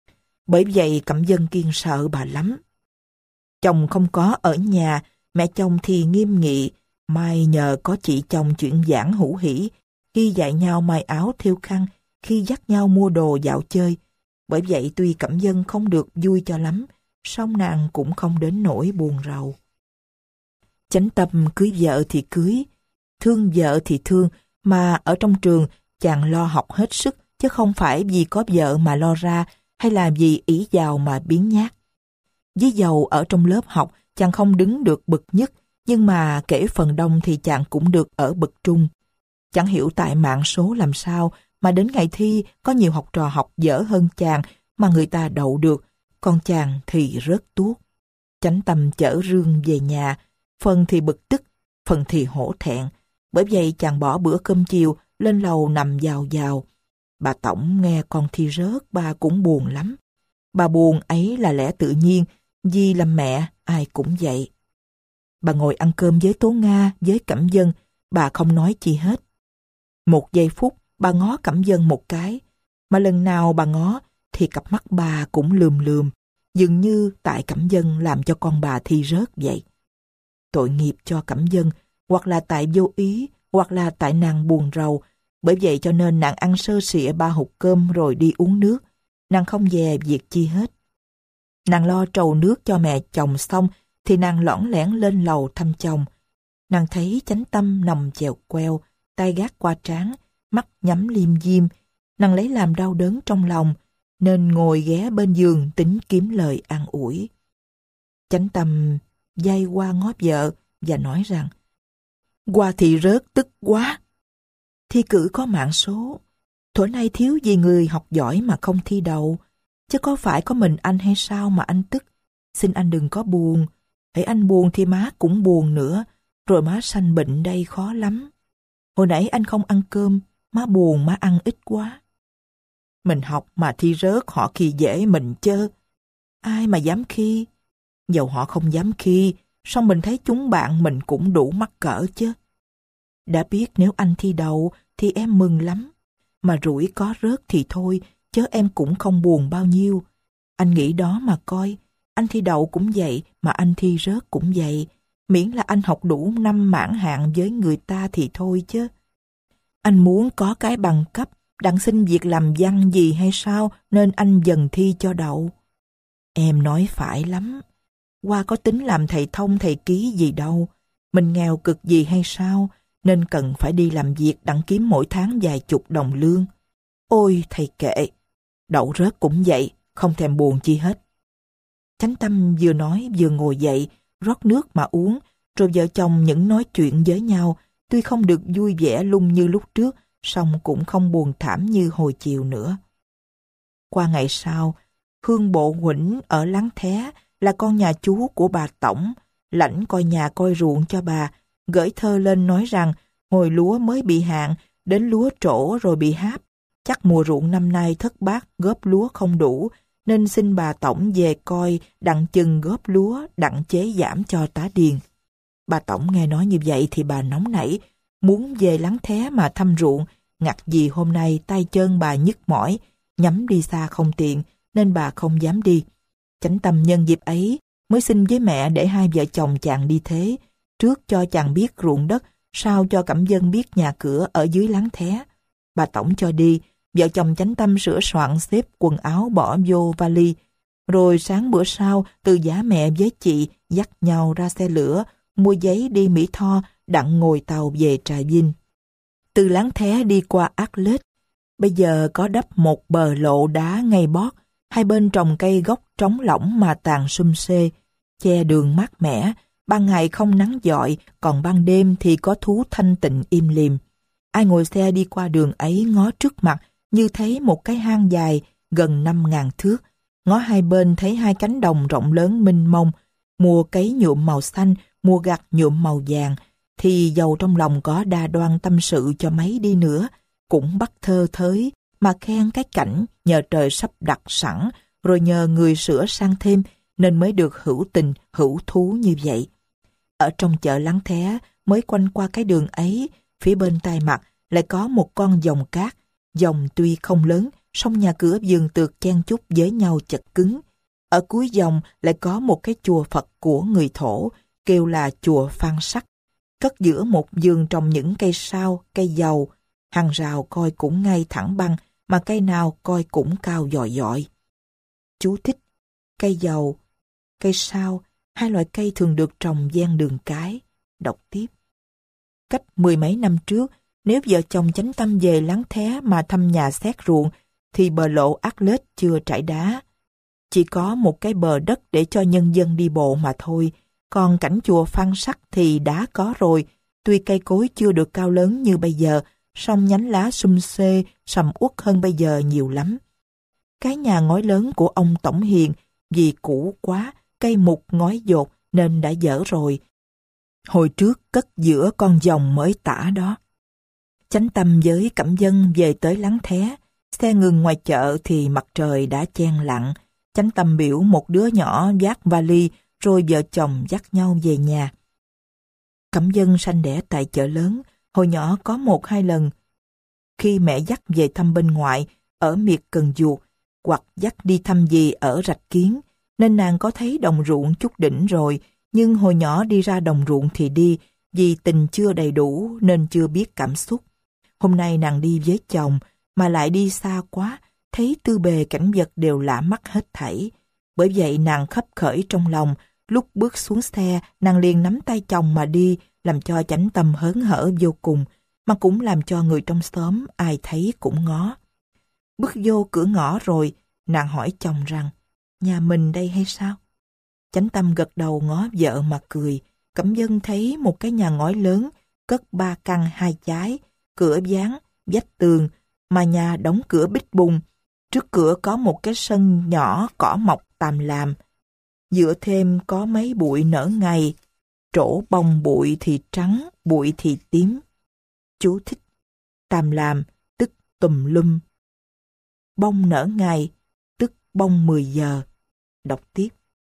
Bởi vậy Cẩm Vân kiêng sợ bà lắm. Chồng không có ở nhà, mẹ chồng thì nghiêm nghị, mai nhờ có chị chồng chuyện giảng hữu hỉ, khi dạy nhau may áo thêu khăn, khi dắt nhau mua đồ dạo chơi. Bởi vậy tuy Cẩm Vân không được vui cho lắm, song nàng cũng không đến nỗi buồn rầu. Chánh Tâm cưới vợ thì cưới, thương vợ thì thương, mà ở trong trường chàng lo học hết sức, chứ không phải vì có vợ mà lo ra, hay là vì ỷ giàu mà biếng nhác. Với dầu ở trong lớp học, chàng không đứng được bậc nhất, nhưng mà kể phần đông thì chàng cũng được ở bậc trung. Chẳng hiểu tại mạng số làm sao mà đến ngày thi có nhiều học trò học dở hơn chàng mà người ta đậu được, còn chàng thì rớt tuốt. Chánh Tâm chở rương về nhà, phần thì bực tức, phần thì hổ thẹn. Bởi vậy chàng bỏ bữa cơm chiều, lên lầu nằm vào vào. Bà Tổng nghe con thi rớt, bà cũng buồn lắm. Bà buồn ấy là lẽ tự nhiên, vì làm mẹ ai cũng vậy. Bà ngồi ăn cơm với Tố Nga, với Cẩm Vân, bà không nói chi hết. Một giây phút bà ngó Cẩm Vân một cái, mà lần nào bà ngó thì cặp mắt bà cũng lườm lườm, dường như tại Cẩm Vân làm cho con bà thi rớt vậy. Tội nghiệp cho Cẩm Vân, hoặc là tại vô ý, hoặc là tại nàng buồn rầu, bởi vậy cho nên nàng ăn sơ sịa ba hột cơm rồi đi uống nước, nàng không dè việc chi hết. Nàng lo trầu nước cho mẹ chồng xong, thì nàng lỏn lẻn lên lầu thăm chồng. Nàng thấy Chánh Tâm nằm chèo queo, tay gác qua trán, mắt nhắm liêm diêm. Nàng lấy làm đau đớn trong lòng, nên ngồi ghé bên giường tính kiếm lời an ủi. Chánh Tâm day qua ngó vợ và nói rằng: "Qua thì rớt tức quá. Thi cử có mạng số, thuở nay thiếu gì người học giỏi mà không thi đậu, chứ có phải có mình anh hay sao mà anh tức. Xin anh đừng có buồn, hễ anh buồn thì má cũng buồn nữa, rồi má sanh bệnh đây khó lắm. Hồi nãy anh không ăn cơm, má buồn má ăn ít quá. Mình học mà thi rớt họ khi dễ mình chớ. Ai mà dám khi? Dầu họ không dám khi, song mình thấy chúng bạn mình cũng đủ mắc cỡ chứ. Đã biết nếu anh thi đậu thì em mừng lắm, mà rủi có rớt thì thôi, chớ em cũng không buồn bao nhiêu. Anh nghĩ đó mà coi, anh thi đậu cũng vậy, mà anh thi rớt cũng vậy, miễn là anh học đủ năm mãn hạn với người ta thì thôi chứ. Anh muốn có cái bằng cấp, đặng xin việc làm văn gì hay sao, nên anh dần thi cho đậu. Em nói phải lắm. Qua có tính làm thầy thông thầy ký gì đâu. Mình nghèo cực gì hay sao, nên cần phải đi làm việc đặng kiếm mỗi tháng vài chục đồng lương. Ôi thầy kệ, đậu rớt cũng vậy, không thèm buồn chi hết." Chánh Tâm vừa nói vừa ngồi dậy, rót nước mà uống, rồi vợ chồng những nói chuyện với nhau, tuy không được vui vẻ lung như lúc trước, song cũng không buồn thảm như hồi chiều nữa. Qua ngày sau, Hương Bộ Huỳnh ở Láng Thé là con nhà chú của bà Tổng, lãnh coi nhà coi ruộng cho bà, gửi thơ lên nói rằng hồi lúa mới bị hạn, đến lúa trổ rồi bị háp, chắc mùa ruộng năm nay thất bát, góp lúa không đủ, nên xin bà Tổng về coi đặng chừng góp lúa, đặng chế giảm cho tá điền. Bà Tổng nghe nói như vậy thì bà nóng nảy, muốn về Láng Thé mà thăm ruộng, ngặt gì hôm nay tay chân bà nhức mỏi, nhắm đi xa không tiện, nên bà không dám đi. Chánh Tâm nhân dịp ấy mới xin với mẹ để hai vợ chồng chàng đi thế, trước cho chàng biết ruộng đất, sau cho Cẩm Vân biết nhà cửa ở dưới Láng Thé. Bà Tổng cho đi, vợ chồng Chánh Tâm sửa soạn xếp quần áo bỏ vô vali, rồi sáng bữa sau từ giả mẹ với chị dắt nhau ra xe lửa, mua giấy đi Mỹ Tho, đặng ngồi tàu về Trà Vinh. Từ Láng Thé đi qua Ác Lết, bây giờ có đắp một bờ lộ đá ngay bót, hai bên trồng cây gốc trống lỏng mà tàn sum xê, che đường mát mẻ, ban ngày không nắng dọi, còn ban đêm thì có thú thanh tịnh im lìm. Ai ngồi xe đi qua đường ấy ngó trước mặt như thấy một cái hang dài gần năm ngàn thước, ngó hai bên thấy hai cánh đồng rộng lớn mênh mông, mùa cấy nhuộm màu xanh, mùa gặt nhuộm màu vàng, thì dầu trong lòng có đa đoan tâm sự cho mấy đi nữa, cũng bắt thơ thới mà khen cái cảnh nhờ trời sắp đặt sẵn, rồi nhờ người sửa sang thêm, nên mới được hữu tình, hữu thú như vậy. Ở trong chợ Láng Thé, mới quanh qua cái đường ấy, phía bên tay mặt lại có một con dòng cát. Dòng tuy không lớn, song nhà cửa vườn tược chen chúc với nhau chật cứng. Ở cuối dòng lại có một cái chùa Phật của người Thổ, kêu là chùa Phan Sắc, cất giữa một vườn trồng những cây sao, cây dầu. Hàng rào coi cũng ngay thẳng băng, mà cây nào coi cũng cao dọi dọi. Chú thích: cây dầu, cây sao, hai loại cây thường được trồng ven đường cái. Đọc tiếp. Cách mười mấy năm trước, nếu vợ chồng Chánh Tâm về Láng Thé mà thăm nhà xét ruộng, thì bờ lộ ác lết chưa trải đá. Chỉ có một cái bờ đất để cho nhân dân đi bộ mà thôi, còn cảnh chùa Phan Sắc thì đã có rồi, tuy cây cối chưa được cao lớn như bây giờ, song nhánh lá sum xê, sầm uất hơn bây giờ nhiều lắm. Cái nhà ngói lớn của ông Tổng Hiền, vì cũ quá, cây mục ngói dột nên đã dở rồi. Hồi trước cất giữa con dòng mới tả đó. Chánh Tâm với Cẩm Dân về tới Láng Thé, xe ngừng ngoài chợ thì mặt trời đã chen lặng. Chánh Tâm biểu một đứa nhỏ vác vali, rồi vợ chồng dắt nhau về nhà. Cẩm Dân sanh đẻ tại chợ lớn, hồi nhỏ có một hai lần. Khi mẹ dắt về thăm bên ngoại, ở miệt Cần Duộc, hoặc dắt đi thăm dì ở Rạch Kiến, nên nàng có thấy đồng ruộng chút đỉnh rồi, nhưng hồi nhỏ đi ra đồng ruộng thì đi, vì tình chưa đầy đủ nên chưa biết cảm xúc. Hôm nay nàng đi với chồng, mà lại đi xa quá, thấy tư bề cảnh vật đều lạ mắt hết thảy. Bởi vậy nàng khấp khởi trong lòng, lúc bước xuống xe, nàng liền nắm tay chồng mà đi, làm cho Chánh Tâm hớn hở vô cùng, mà cũng làm cho người trong xóm ai thấy cũng ngó. Bước vô cửa ngõ rồi, nàng hỏi chồng rằng, nhà mình đây hay sao? Chánh Tâm gật đầu ngó vợ mà cười. Cẩm Dân thấy một cái nhà ngói lớn, cất ba căn hai chái, cửa ván, vách tường, mà nhà đóng cửa bích bùng. Trước cửa có một cái sân nhỏ cỏ mọc tàm làm. Giữa thêm có mấy bụi nở ngày, trổ bông bụi thì trắng, bụi thì tím. Chú thích. Tàm làm, tức tùm lum. Bông nở ngày, tức bông mười giờ. Đọc tiếp.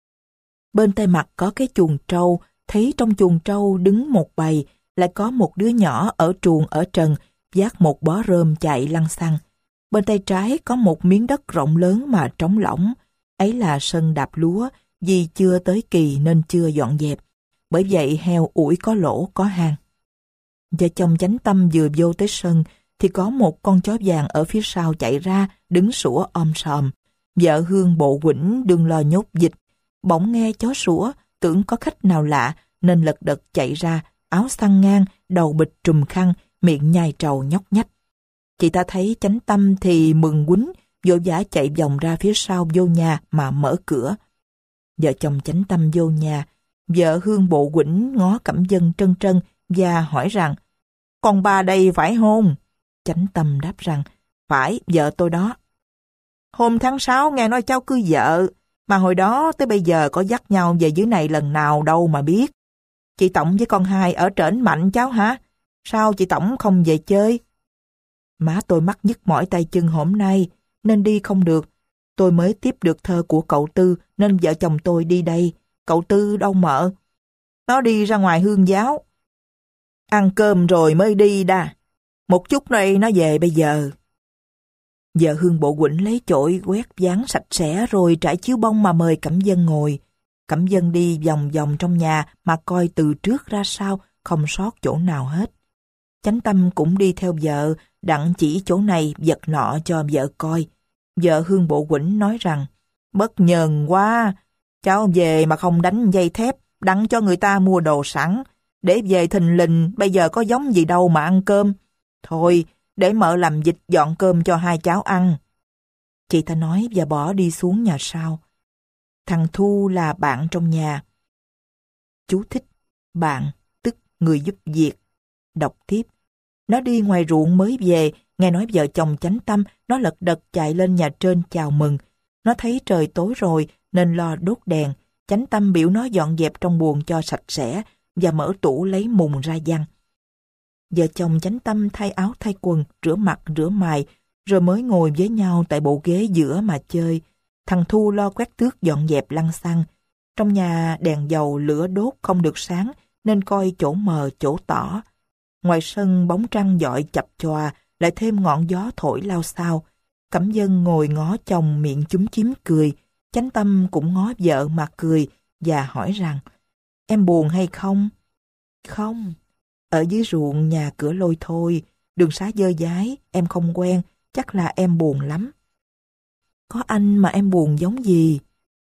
Bên tay mặt có cái chuồng trâu, thấy trong chuồng trâu đứng một bầy, lại có một đứa nhỏ ở truồng ở trần, vác một bó rơm chạy lăng xăng. Bên tay trái có một miếng đất rộng lớn mà trống lỏng, ấy là sân đạp lúa, vì chưa tới kỳ nên chưa dọn dẹp. Bởi vậy heo ủi có lỗ có hang. Vợ chồng Chánh Tâm vừa vô tới sân, thì có một con chó vàng ở phía sau chạy ra, đứng sủa om sòm. Vợ Hương bộ quĩnh đừng lo nhốt dịch, bỗng nghe chó sủa, tưởng có khách nào lạ, nên lật đật chạy ra, áo xăng ngang, đầu bịch trùm khăn, miệng nhai trầu nhóc nhách. Chị ta thấy Chánh Tâm thì mừng quýnh, vội vã chạy vòng ra phía sau vô nhà mà mở cửa. Vợ chồng Chánh Tâm vô nhà, vợ Hương bộ quĩnh ngó Cẩm Dân trân trân và hỏi rằng, con ba đây phải hôn? Chánh Tâm đáp rằng, phải, vợ tôi đó. Hôm tháng sáu nghe nói cháu cưới vợ, mà hồi đó tới bây giờ có dắt nhau về dưới này lần nào đâu mà biết. Chị Tổng với con hai ở trển Mạnh cháu hả? Sao chị Tổng không về chơi? Má tôi mắc nhức mỏi tay chân hôm nay, nên đi không được. Tôi mới tiếp được thơ của cậu Tư, nên vợ chồng tôi đi đây. Cậu Tư đâu mợ? Nó đi ra ngoài hương giáo. Ăn cơm rồi mới đi đa. Một chút đây nó về bây giờ. Vợ Hương bộ quĩnh lấy chổi quét ván sạch sẽ rồi trải chiếu bông mà mời Cẩm Dân ngồi. Cẩm Dân đi vòng vòng trong nhà mà coi từ trước ra sau, không sót chỗ nào hết. Chánh Tâm cũng đi theo vợ, đặng chỉ chỗ này vật nọ cho vợ coi. Vợ Hương bộ quĩnh nói rằng, bất nhờn quá, cháu về mà không đánh dây thép, đặng cho người ta mua đồ sẵn, để về thình lình bây giờ có giống gì đâu mà ăn cơm. Thôi, để mợ làm dịch dọn cơm cho hai cháu ăn. Chị ta nói và bỏ đi xuống nhà sau. Thằng Thu là bạn trong nhà. Chú thích, bạn, tức người giúp việc. Đọc tiếp. Nó đi ngoài ruộng mới về, nghe nói vợ chồng Chánh Tâm, nó lật đật chạy lên nhà trên chào mừng. Nó thấy trời tối rồi nên lo đốt đèn. Chánh Tâm biểu nó dọn dẹp trong buồng cho sạch sẽ và mở tủ lấy mùng ra giăng. Vợ chồng Chánh Tâm thay áo thay quần, rửa mặt rửa mài, rồi mới ngồi với nhau tại bộ ghế giữa mà chơi. Thằng Thu lo quét tước dọn dẹp lăng xăng. Trong nhà đèn dầu lửa đốt không được sáng nên coi chỗ mờ chỗ tỏ. Ngoài sân bóng trăng dọi chập chòa, lại thêm ngọn gió thổi lao xao. Cẩm Dân ngồi ngó chồng miệng chúm chím cười. Chánh Tâm cũng ngó vợ mà cười và hỏi rằng, em buồn hay không? Không. Ở dưới ruộng nhà cửa lôi thôi, đường xá dơ dái, em không quen, chắc là em buồn lắm. Có anh mà em buồn giống gì?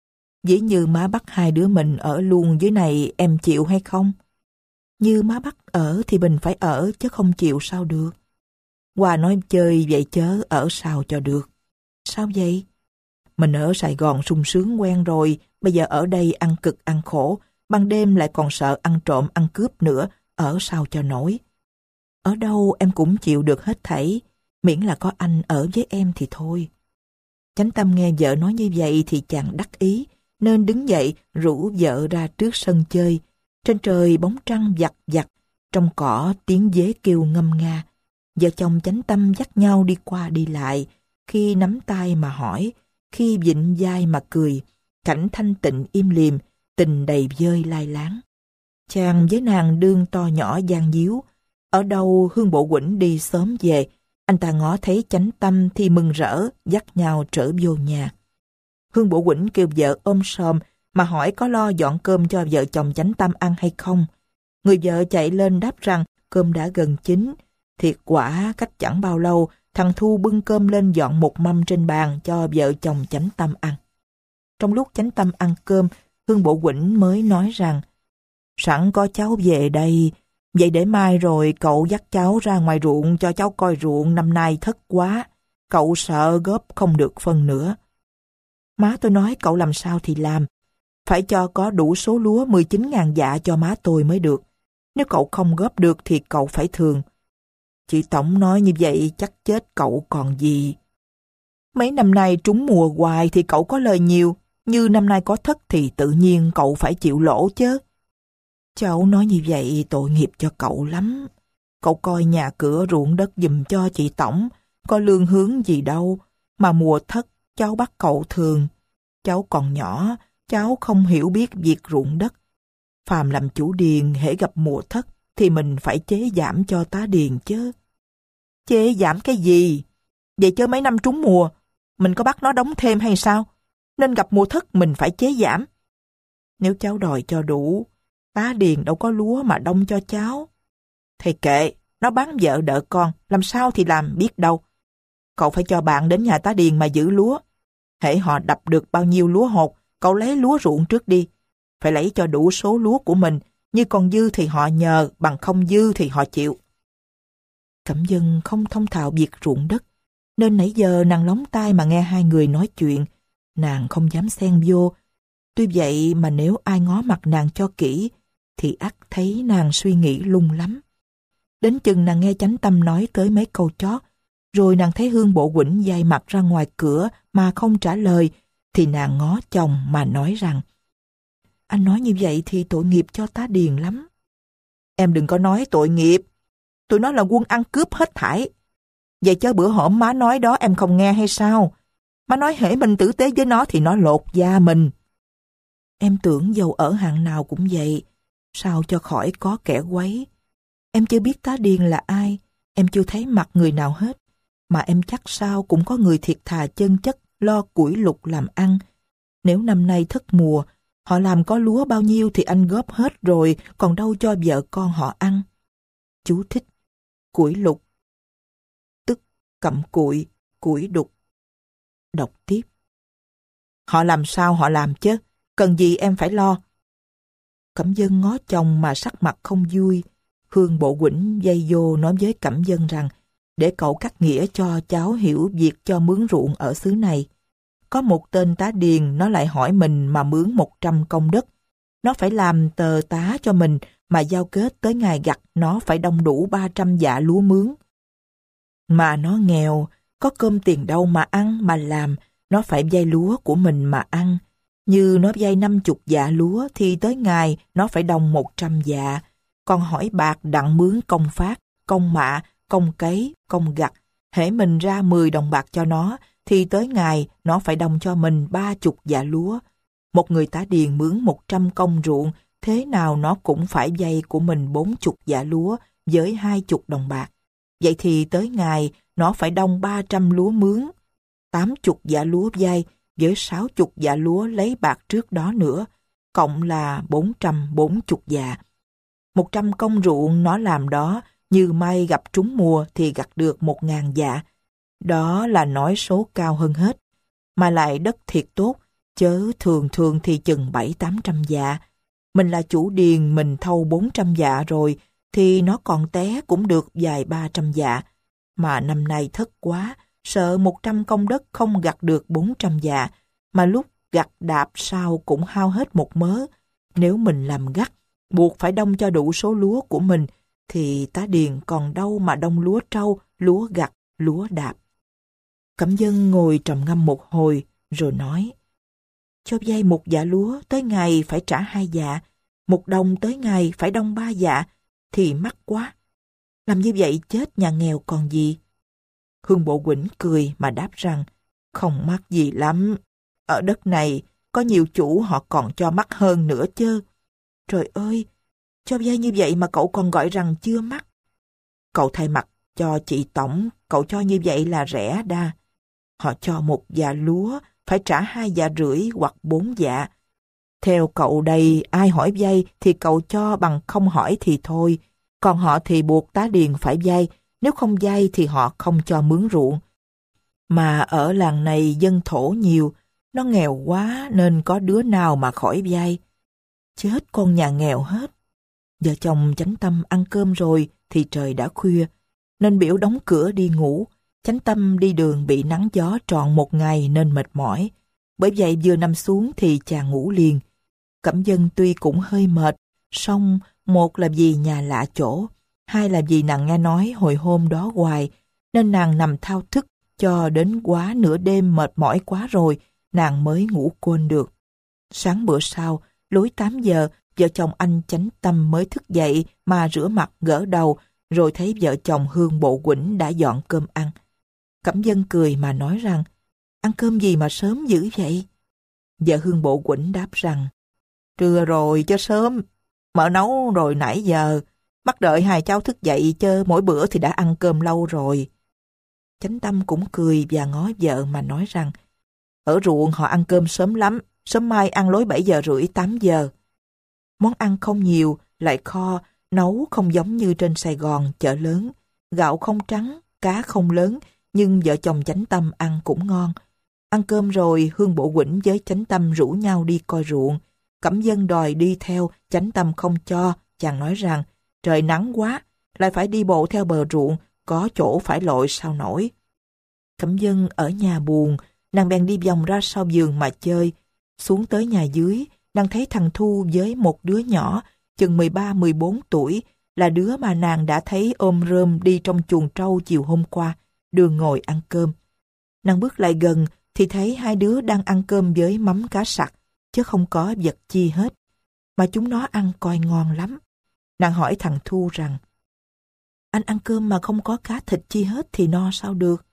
Dĩ như má bắt hai đứa mình ở luôn dưới này, em chịu hay không? Như má bắt ở thì mình phải ở, chứ không chịu sao được. Hoa nói chơi vậy chớ, ở sao cho được. Sao vậy? Mình ở Sài Gòn sung sướng quen rồi, bây giờ ở đây ăn cực ăn khổ, ban đêm lại còn sợ ăn trộm ăn cướp nữa, ở sao cho nổi. Ở đâu em cũng chịu được hết thảy, miễn là có anh ở với em thì thôi. Chánh Tâm nghe vợ nói như vậy thì chàng đắc ý, nên đứng dậy rủ vợ ra trước sân chơi. Trên trời bóng trăng vặt vặt, trong cỏ tiếng dế kêu ngâm nga. Vợ chồng Chánh Tâm dắt nhau đi qua đi lại, khi nắm tay mà hỏi, khi vịn vai mà cười, cảnh thanh tịnh im lìm, tình đầy vơi lai láng. Chàng với nàng đương to nhỏ gian díu, ở đâu Hương Bộ Quỳnh đi sớm về, anh ta ngó thấy Chánh Tâm thì mừng rỡ, dắt nhau trở vô nhà. Hương Bộ Quỳnh kêu vợ ôm sòm mà hỏi có lo dọn cơm cho vợ chồng Chánh Tâm ăn hay không. Người vợ chạy lên đáp rằng cơm đã gần chín. Thiệt quả cách chẳng bao lâu, thằng Thu bưng cơm lên dọn một mâm trên bàn cho vợ chồng Chánh Tâm ăn. Trong lúc Chánh Tâm ăn cơm, Hương Bộ Quỳnh mới nói rằng sẵn có cháu về đây, vậy để mai rồi cậu dắt cháu ra ngoài ruộng cho cháu coi ruộng năm nay thất quá. Cậu sợ góp không được phân nữa. Má tôi nói cậu làm sao thì làm. Phải cho có đủ số lúa mười chín ngàn dạ cho má tôi mới được. Nếu cậu không góp được thì cậu phải thường. Chị Tổng nói như vậy chắc chết cậu còn gì. Mấy năm nay trúng mùa hoài thì cậu có lời nhiều. Như năm nay có thất thì tự nhiên cậu phải chịu lỗ chứ. Cháu nói như vậy tội nghiệp cho cậu lắm. Cậu coi nhà cửa ruộng đất giùm cho chị Tổng, có lương hướng gì đâu, mà mùa thất cháu bắt cậu thường. Cháu còn nhỏ, cháu không hiểu biết việc ruộng đất. Phàm làm chủ điền hễ gặp mùa thất thì mình phải chế giảm cho tá điền chứ. Chế giảm cái gì? Vậy chứ mấy năm trúng mùa, mình có bắt nó đóng thêm hay sao? Nên gặp mùa thất mình phải chế giảm. Nếu cháu đòi cho đủ, tá điền đâu có lúa mà đông cho cháu. Thì kệ, nó bán vợ đỡ con, làm sao thì làm biết đâu. Cậu phải cho bạn đến nhà tá điền mà giữ lúa. Hễ họ đập được bao nhiêu lúa hột, cậu lấy lúa ruộng trước đi. Phải lấy cho đủ số lúa của mình, như còn dư thì họ nhờ, bằng không dư thì họ chịu. Cẩm Vân không thông thạo việc ruộng đất, nên nãy giờ nàng lóng tai mà nghe hai người nói chuyện, nàng không dám xen vô. Tuy vậy mà nếu ai ngó mặt nàng cho kỹ, thì ắt thấy nàng suy nghĩ lung lắm. Đến chừng nàng nghe Chánh Tâm nói tới mấy câu chót, rồi nàng thấy Hương Bộ Quỳnh dai mặt ra ngoài cửa mà không trả lời, thì nàng ngó chồng mà nói rằng anh nói như vậy thì tội nghiệp cho tá điền lắm. Em đừng có nói tội nghiệp, tụi nó là quân ăn cướp hết thảy. Vậy chứ bữa hổm má nói đó em không nghe hay sao? Má nói hễ mình tử tế với nó thì nó lột da mình. Em tưởng dầu ở hạng nào cũng vậy, sao cho khỏi có kẻ quấy. Em chưa biết tá điền là ai, em chưa thấy mặt người nào hết, mà em chắc sao cũng có người thiệt thà chân chất lo củi lục làm ăn. Nếu năm nay thất mùa, họ làm có lúa bao nhiêu thì anh góp hết rồi, còn đâu cho vợ con họ ăn. Chú thích: củi lục, tức cặm cụi, củi đục. Đọc tiếp: họ làm sao họ làm chứ, cần gì em phải lo. Cẩm Vân ngó chồng mà sắc mặt không vui. Hương Bộ Quỳnh dây vô nói với Cẩm Vân rằng để cậu cắt nghĩa cho cháu hiểu việc cho mướn ruộng ở xứ này. Có một tên tá điền nó lại hỏi mình mà mướn một trăm công đất. Nó phải làm tờ tá cho mình mà giao kết tới ngày gặt nó phải đông đủ ba trăm dạ lúa mướn. Mà nó nghèo, có cơm tiền đâu mà ăn mà làm, nó phải vay lúa của mình mà ăn. Như nó vay năm chục dạ lúa thì tới ngày nó phải đồng một trăm dạ. Còn hỏi bạc đặng mướn công phát, công mạ, công cấy, công gặt. Hễ mình ra mười đồng bạc cho nó thì tới ngày nó phải đồng cho mình ba chục dạ lúa. Một người tá điền mướn một trăm công ruộng, thế nào nó cũng phải vay của mình bốn chục dạ lúa với hai chục đồng bạc. Vậy thì tới ngày nó phải đồng ba trăm lúa mướn, tám chục dạ lúa vay với sáu chục dạ lúa lấy bạc trước đó nữa, cộng là bốn trăm bốn chục dạ. Một trăm công ruộng nó làm đó, như may gặp trúng mùa thì gặt được một ngàn dạ. Đó là nói số cao hơn hết. Mà lại đất thiệt tốt, chớ thường thường thì chừng bảy tám trăm dạ. Mình là chủ điền, mình thâu bốn trăm dạ rồi, thì nó còn té cũng được vài ba trăm dạ. Mà năm nay thất quá, sợ một trăm công đất không gặt được bốn trăm dạ, mà lúc gặt đạp sao cũng hao hết một mớ. Nếu mình làm gắt, buộc phải đông cho đủ số lúa của mình, thì tá điền còn đâu mà đông lúa trâu, lúa gặt, lúa đạp. Cẩm Dân ngồi trầm ngâm một hồi, rồi nói, cho vay một dạ lúa tới ngày phải trả hai dạ, một đồng tới ngày phải đông ba dạ, thì mắc quá. Làm như vậy chết nhà nghèo còn gì. Hương Bộ Quỳnh cười mà đáp rằng, không mắc gì lắm. Ở đất này, có nhiều chủ họ còn cho mắc hơn nữa chứ. Trời ơi, cho vay như vậy mà cậu còn gọi rằng chưa mắc. Cậu thay mặt cho chị Tổng, cậu cho như vậy là rẻ đa. Họ cho một dạ lúa, phải trả hai dạ rưỡi hoặc bốn dạ. Theo cậu đây, ai hỏi vay thì cậu cho bằng không hỏi thì thôi. Còn họ thì buộc tá điền phải vay, nếu không vay thì họ không cho mướn ruộng. Mà ở làng này dân thổ nhiều, nó nghèo quá nên có đứa nào mà khỏi vay. Chết con nhà nghèo hết. Vợ chồng Chánh Tâm ăn cơm rồi thì trời đã khuya, nên biểu đóng cửa đi ngủ. Chánh Tâm đi đường bị nắng gió trọn một ngày nên mệt mỏi. Bởi vậy vừa nằm xuống thì chàng ngủ liền. Cẩm Dân tuy cũng hơi mệt, song một là vì nhà lạ chỗ, hai là vì nàng nghe nói hồi hôm đó hoài, nên nàng nằm thao thức cho đến quá nửa đêm mệt mỏi quá rồi, nàng mới ngủ quên được. Sáng bữa sau, lối tám giờ, vợ chồng anh Chánh Tâm mới thức dậy mà rửa mặt gỡ đầu, rồi thấy vợ chồng Hương Bộ Quỳnh đã dọn cơm ăn. Cẩm Dân cười mà nói rằng, ăn cơm gì mà sớm dữ vậy? Vợ Hương Bộ Quỳnh đáp rằng, trưa rồi cho sớm, mợ nấu rồi nãy giờ, bắt đợi hai cháu thức dậy chứ mỗi bữa thì đã ăn cơm lâu rồi. Chánh Tâm cũng cười và ngó vợ mà nói rằng, ở ruộng họ ăn cơm sớm lắm, sớm mai ăn lối bảy giờ rưỡi tám giờ. Món ăn không nhiều, lại kho, nấu không giống như trên Sài Gòn, chợ lớn. Gạo không trắng, cá không lớn, nhưng vợ chồng Chánh Tâm ăn cũng ngon. Ăn cơm rồi, Hương Bộ Quỳnh với Chánh Tâm rủ nhau đi coi ruộng. Cẩm Dân đòi đi theo, Chánh Tâm không cho, chàng nói rằng, trời nắng quá, lại phải đi bộ theo bờ ruộng, có chỗ phải lội sao nổi. Cẩm Dân ở nhà buồn, nàng bèn đi vòng ra sau vườn mà chơi. Xuống tới nhà dưới, nàng thấy thằng Thu với một đứa nhỏ, chừng mười ba mười bốn tuổi, là đứa mà nàng đã thấy ôm rơm đi trong chuồng trâu chiều hôm qua, đường ngồi ăn cơm. Nàng bước lại gần thì thấy hai đứa đang ăn cơm với mắm cá sặc, chứ không có vật chi hết. Mà chúng nó ăn coi ngon lắm. Nàng hỏi thằng Thu rằng, anh ăn cơm mà không có cá thịt chi hết thì no sao được?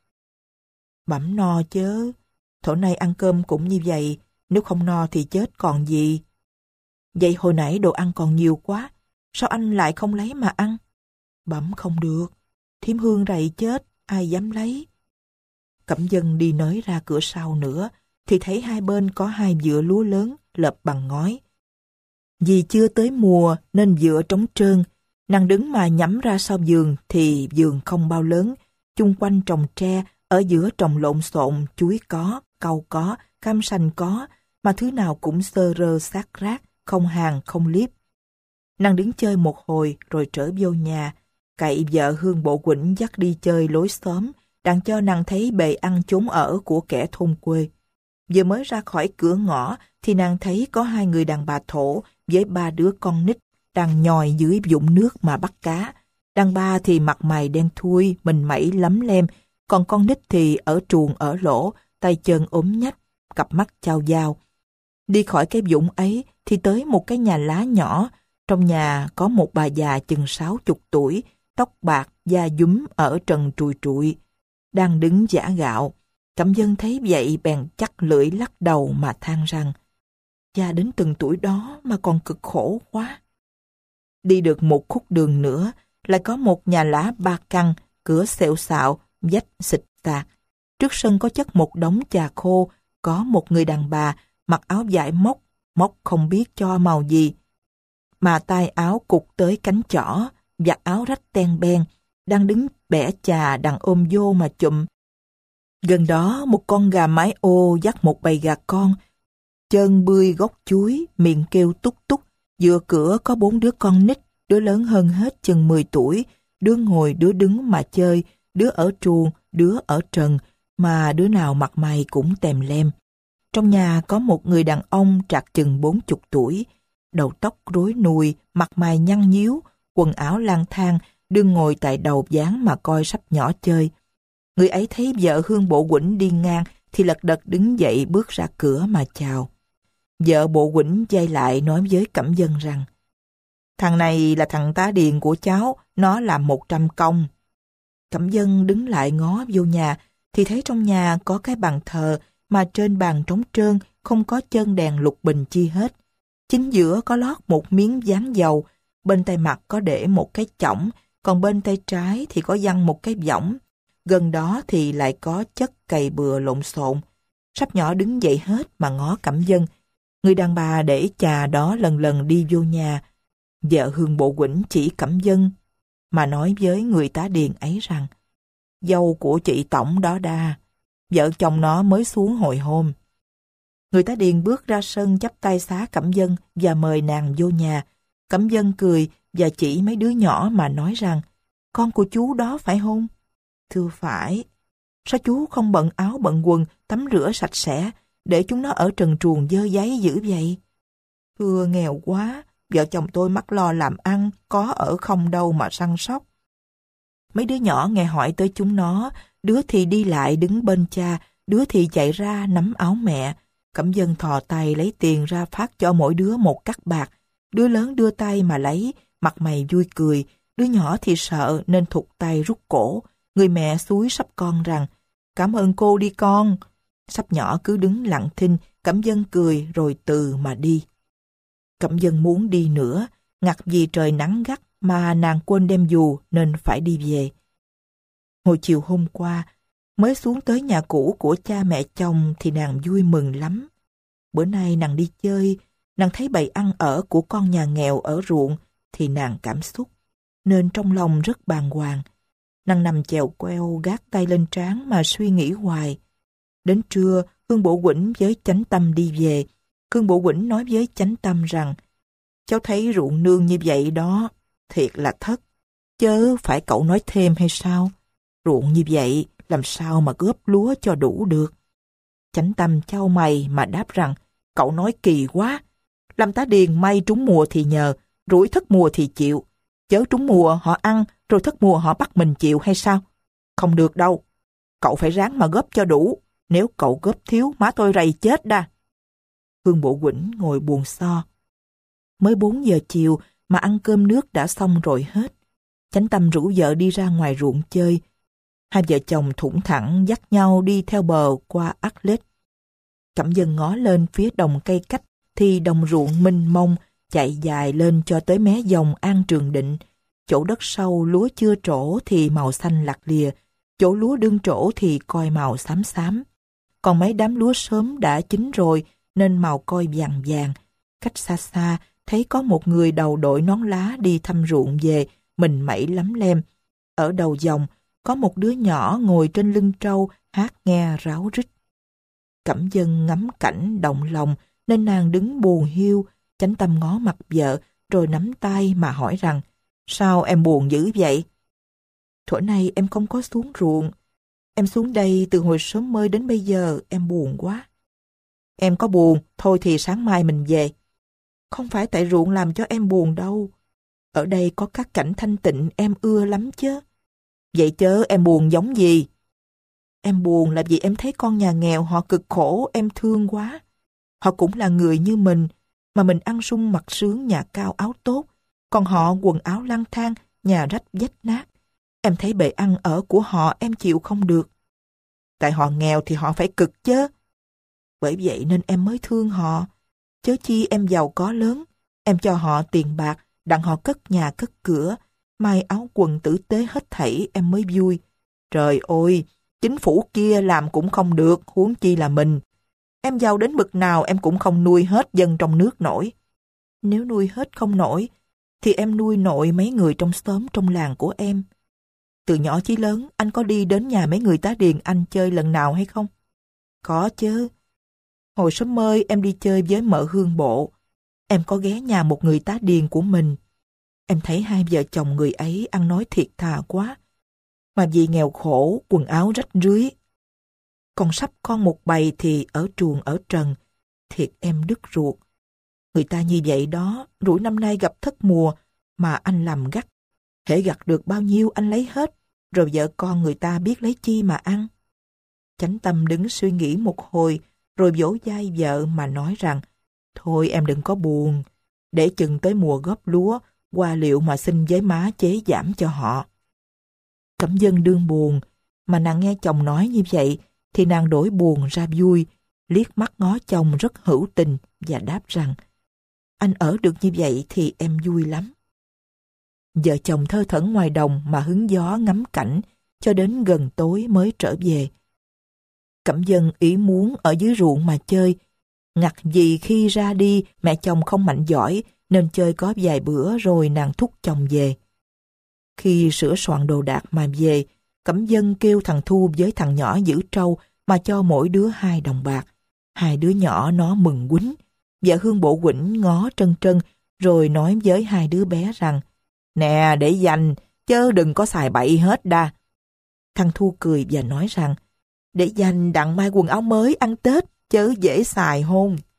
Bẵm no chớ, thổ nay ăn cơm cũng như vậy, nếu không no thì chết còn gì. Vậy hồi nãy đồ ăn còn nhiều quá, sao anh lại không lấy mà ăn? Bẵm không được, thím Hương rầy chết, ai dám lấy. Cẩm Dân đi nới ra cửa sau nữa, thì thấy hai bên có hai vựa lúa lớn lợp bằng ngói. Vì chưa tới mùa nên vựa trống trơn, nàng đứng mà nhắm ra sau vườn thì vườn không bao lớn, chung quanh trồng tre, ở giữa trồng lộn xộn, chuối có, cau có, cam sành có, mà thứ nào cũng xơ rơ xác rác, không hàng không liếp. Nàng đứng chơi một hồi rồi trở vô nhà, cậy vợ Hương Bộ Quỳnh dắt đi chơi lối xóm, đặng cho nàng thấy bề ăn chốn ở của kẻ thôn quê. Vừa mới ra khỏi cửa ngõ thì nàng thấy có hai người đàn bà thổ với ba đứa con nít đang nhòi dưới vũng nước mà bắt cá. Đàn bà thì mặt mày đen thui, mình mẩy lấm lem, còn con nít thì ở truồng ở lỗ, tay chân ốm nhách, cặp mắt chao dao. Đi khỏi cái vũng ấy thì tới một cái nhà lá nhỏ. Trong nhà có một bà già chừng sáu chục tuổi, tóc bạc, da dúm ở trần trùi trụi, đang đứng giã gạo. Cẩm Dân thấy vậy bèn chắc lưỡi lắc đầu mà than rằng, già đến từng tuổi đó mà còn cực khổ quá. Đi được một khúc đường nữa, lại có một nhà lá ba căn, cửa xẹo xạo, vách xịch tạc. Trước sân có chất một đống trà khô, có một người đàn bà mặc áo vải móc, móc không biết cho màu gì, mà tay áo cụt tới cánh chỏ, vạt áo rách ten ben, đang đứng bẻ trà đằng ôm vô mà chụm. Gần đó một con gà mái ô dắt một bầy gà con, chân bươi gốc chuối, miệng kêu túc túc. Giữa cửa có bốn đứa con nít, đứa lớn hơn hết chừng mười tuổi, đứa ngồi đứa đứng mà chơi, đứa ở truồng, đứa ở trần, mà đứa nào mặt mày cũng tèm lem. Trong nhà có một người đàn ông trạc chừng bốn chục tuổi, đầu tóc rối nùi, mặt mày nhăn nhíu, quần áo lang thang, đương ngồi tại đầu gián mà coi sách nhỏ chơi. Người ấy thấy vợ Hương Bộ Quỳnh đi ngang thì lật đật đứng dậy bước ra cửa mà chào. Vợ Bộ Quỳnh dây lại nói với Cẩm Vân rằng: "Thằng này là thằng tá điền của cháu, nó làm một trăm công." Cẩm Vân đứng lại ngó vô nhà thì thấy trong nhà có cái bàn thờ mà trên bàn trống trơn, không có chân đèn lục bình chi hết. Chính giữa có lót một miếng dán dầu, bên tay mặt có để một cái chõng, còn bên tay trái thì có dăng một cái võng. Gần đó thì lại có chất cày bừa lộn xộn. Sắp nhỏ đứng dậy hết mà ngó Cẩm Vân. Người đàn bà để chà đó lần lần đi vô nhà. Vợ Hương Bộ Quỳnh chỉ Cẩm Vân mà nói với người tá điền ấy rằng: "Dâu của chị tổng đó đa, vợ chồng nó mới xuống hồi hôm." Người tá điền bước ra sân chắp tay xá Cẩm Vân và mời nàng vô nhà. Cẩm Vân cười và chỉ mấy đứa nhỏ mà nói rằng: "Con của chú đó phải không?" "Thưa phải." "Sao chú không bận áo bận quần, tắm rửa sạch sẽ, để chúng nó ở trần truồng dơ giấy dữ vậy?" "Thưa nghèo quá, vợ chồng tôi mắc lo làm ăn, có ở không đâu mà săn sóc." Mấy đứa nhỏ nghe hỏi tới chúng nó, đứa thì đi lại đứng bên cha, đứa thì chạy ra nắm áo mẹ. Cẩm Vân thò tay lấy tiền ra phát cho mỗi đứa một cắc bạc. Đứa lớn đưa tay mà lấy, mặt mày vui cười. Đứa nhỏ thì sợ nên thụt tay rút cổ. Người mẹ xúi sắp con rằng: "Cảm ơn cô đi con." Sắp nhỏ cứ đứng lặng thinh, Cẩm Vân cười rồi từ mà đi. Cẩm Vân muốn đi nữa, ngặt vì trời nắng gắt mà nàng quên đem dù nên phải đi về. Hồi chiều hôm qua, mới xuống tới nhà cũ của cha mẹ chồng thì nàng vui mừng lắm. Bữa nay nàng đi chơi, nàng thấy bầy ăn ở của con nhà nghèo ở ruộng thì nàng cảm xúc, nên trong lòng rất bàng hoàng. Nàng nằm chèo queo gác tay lên trán mà suy nghĩ hoài. Đến trưa, Hương Bộ Quỳnh với Chánh Tâm đi về. Hương Bộ Quỳnh nói với Chánh Tâm rằng: "Cháu thấy ruộng nương như vậy đó, thiệt là thất. Chớ phải cậu nói thêm hay sao? Ruộng như vậy, làm sao mà góp lúa cho đủ được?" Chánh Tâm chau mày mà đáp rằng: "Cậu nói kỳ quá. Làm tá điền may trúng mùa thì nhờ, rủi thất mùa thì chịu. Chớ trúng mùa họ ăn, rồi thất mùa họ bắt mình chịu hay sao? Không được đâu. Cậu phải ráng mà góp cho đủ. Nếu cậu góp thiếu, má tôi rầy chết đa." Hương Bộ Quỳnh ngồi buồn so. Mới bốn giờ chiều mà ăn cơm nước đã xong rồi hết. Chánh Tâm rủ vợ đi ra ngoài ruộng chơi. Hai vợ chồng thủng thẳng dắt nhau đi theo bờ qua ắt lết. Cẩm Vân ngó lên phía đồng cây cách thì đồng ruộng mênh mông chạy dài lên cho tới mé dòng An Trường Định. Chỗ đất sâu lúa chưa trổ thì màu xanh lặt lìa, chỗ lúa đương trổ thì coi màu xám xám. Còn mấy đám lúa sớm đã chín rồi nên màu coi vàng vàng. Cách xa xa thấy có một người đầu đội nón lá đi thăm ruộng về, mình mẩy lắm lem. Ở đầu dòng có một đứa nhỏ ngồi trên lưng trâu hát nghe ráo rít. Cẩm Vân ngắm cảnh động lòng nên nàng đứng buồn hiu. Chánh Tâm ngó mặt vợ rồi nắm tay mà hỏi rằng: "Sao em buồn dữ vậy?" "Thuở nay em không có xuống ruộng. Em xuống đây từ hồi sớm mơi đến bây giờ, em buồn quá." "Em có buồn, thôi thì sáng mai mình về." "Không phải tại ruộng làm cho em buồn đâu. Ở đây có các cảnh thanh tịnh em ưa lắm chứ." "Vậy chớ em buồn giống gì?" "Em buồn là vì em thấy con nhà nghèo họ cực khổ, em thương quá. Họ cũng là người như mình, mà mình ăn sung mặc sướng, nhà cao áo tốt, còn họ quần áo lang thang, nhà rách vách nát. Em thấy bề ăn ở của họ em chịu không được. Tại họ nghèo thì họ phải cực chứ. Bởi vậy nên em mới thương họ. Chớ chi em giàu có lớn, em cho họ tiền bạc, đặng họ cất nhà cất cửa, may áo quần tử tế hết thảy em mới vui. Trời ơi, chính phủ kia làm cũng không được, huống chi là mình. Em giàu đến bực nào em cũng không nuôi hết dân trong nước nổi. Nếu nuôi hết không nổi, thì em nuôi nội mấy người trong xóm trong làng của em. Từ nhỏ chí lớn, anh có đi đến nhà mấy người tá điền anh chơi lần nào hay không?" "Có chứ." Hồi sớm mơi em đi chơi với mợ Hương Bộ. Em có ghé nhà một người tá điền của mình. Em thấy hai vợ chồng người ấy ăn nói thiệt thà quá. Mà vì nghèo khổ, quần áo rách rưới. Còn sắp con một bầy thì ở truồng ở trần. Thiệt em đứt ruột. Người ta như vậy đó, rủi năm nay gặp thất mùa, mà anh làm gắt. Hễ gặt được bao nhiêu anh lấy hết, rồi vợ con người ta biết lấy chi mà ăn. Chánh Tâm đứng suy nghĩ một hồi, rồi vỗ vai vợ mà nói rằng, thôi em đừng có buồn, để chừng tới mùa góp lúa, qua liệu mà xin với má chế giảm cho họ. Cẩm Vân đương buồn, mà nàng nghe chồng nói như vậy, thì nàng đổi buồn ra vui, liếc mắt ngó chồng rất hữu tình và đáp rằng, anh ở được như vậy thì em vui lắm. Vợ chồng thơ thẩn ngoài đồng mà hứng gió ngắm cảnh, cho đến gần tối mới trở về. Cẩm Vân ý muốn ở dưới ruộng mà chơi, ngặt vì khi ra đi mẹ chồng không mạnh giỏi, nên chơi có vài bữa rồi nàng thúc chồng về. Khi sửa soạn đồ đạc mà về, Cẩm Vân kêu thằng Thu với thằng nhỏ giữ trâu mà cho mỗi đứa hai đồng bạc. Hai đứa nhỏ nó mừng quýnh. Vợ Hương Bộ quýnh ngó trân trân, rồi nói với hai đứa bé rằng, nè, để dành, chớ đừng có xài bậy hết đa. Thằng Thu cười và nói rằng, để dành đặng mai quần áo mới ăn Tết, chớ dễ xài hôn.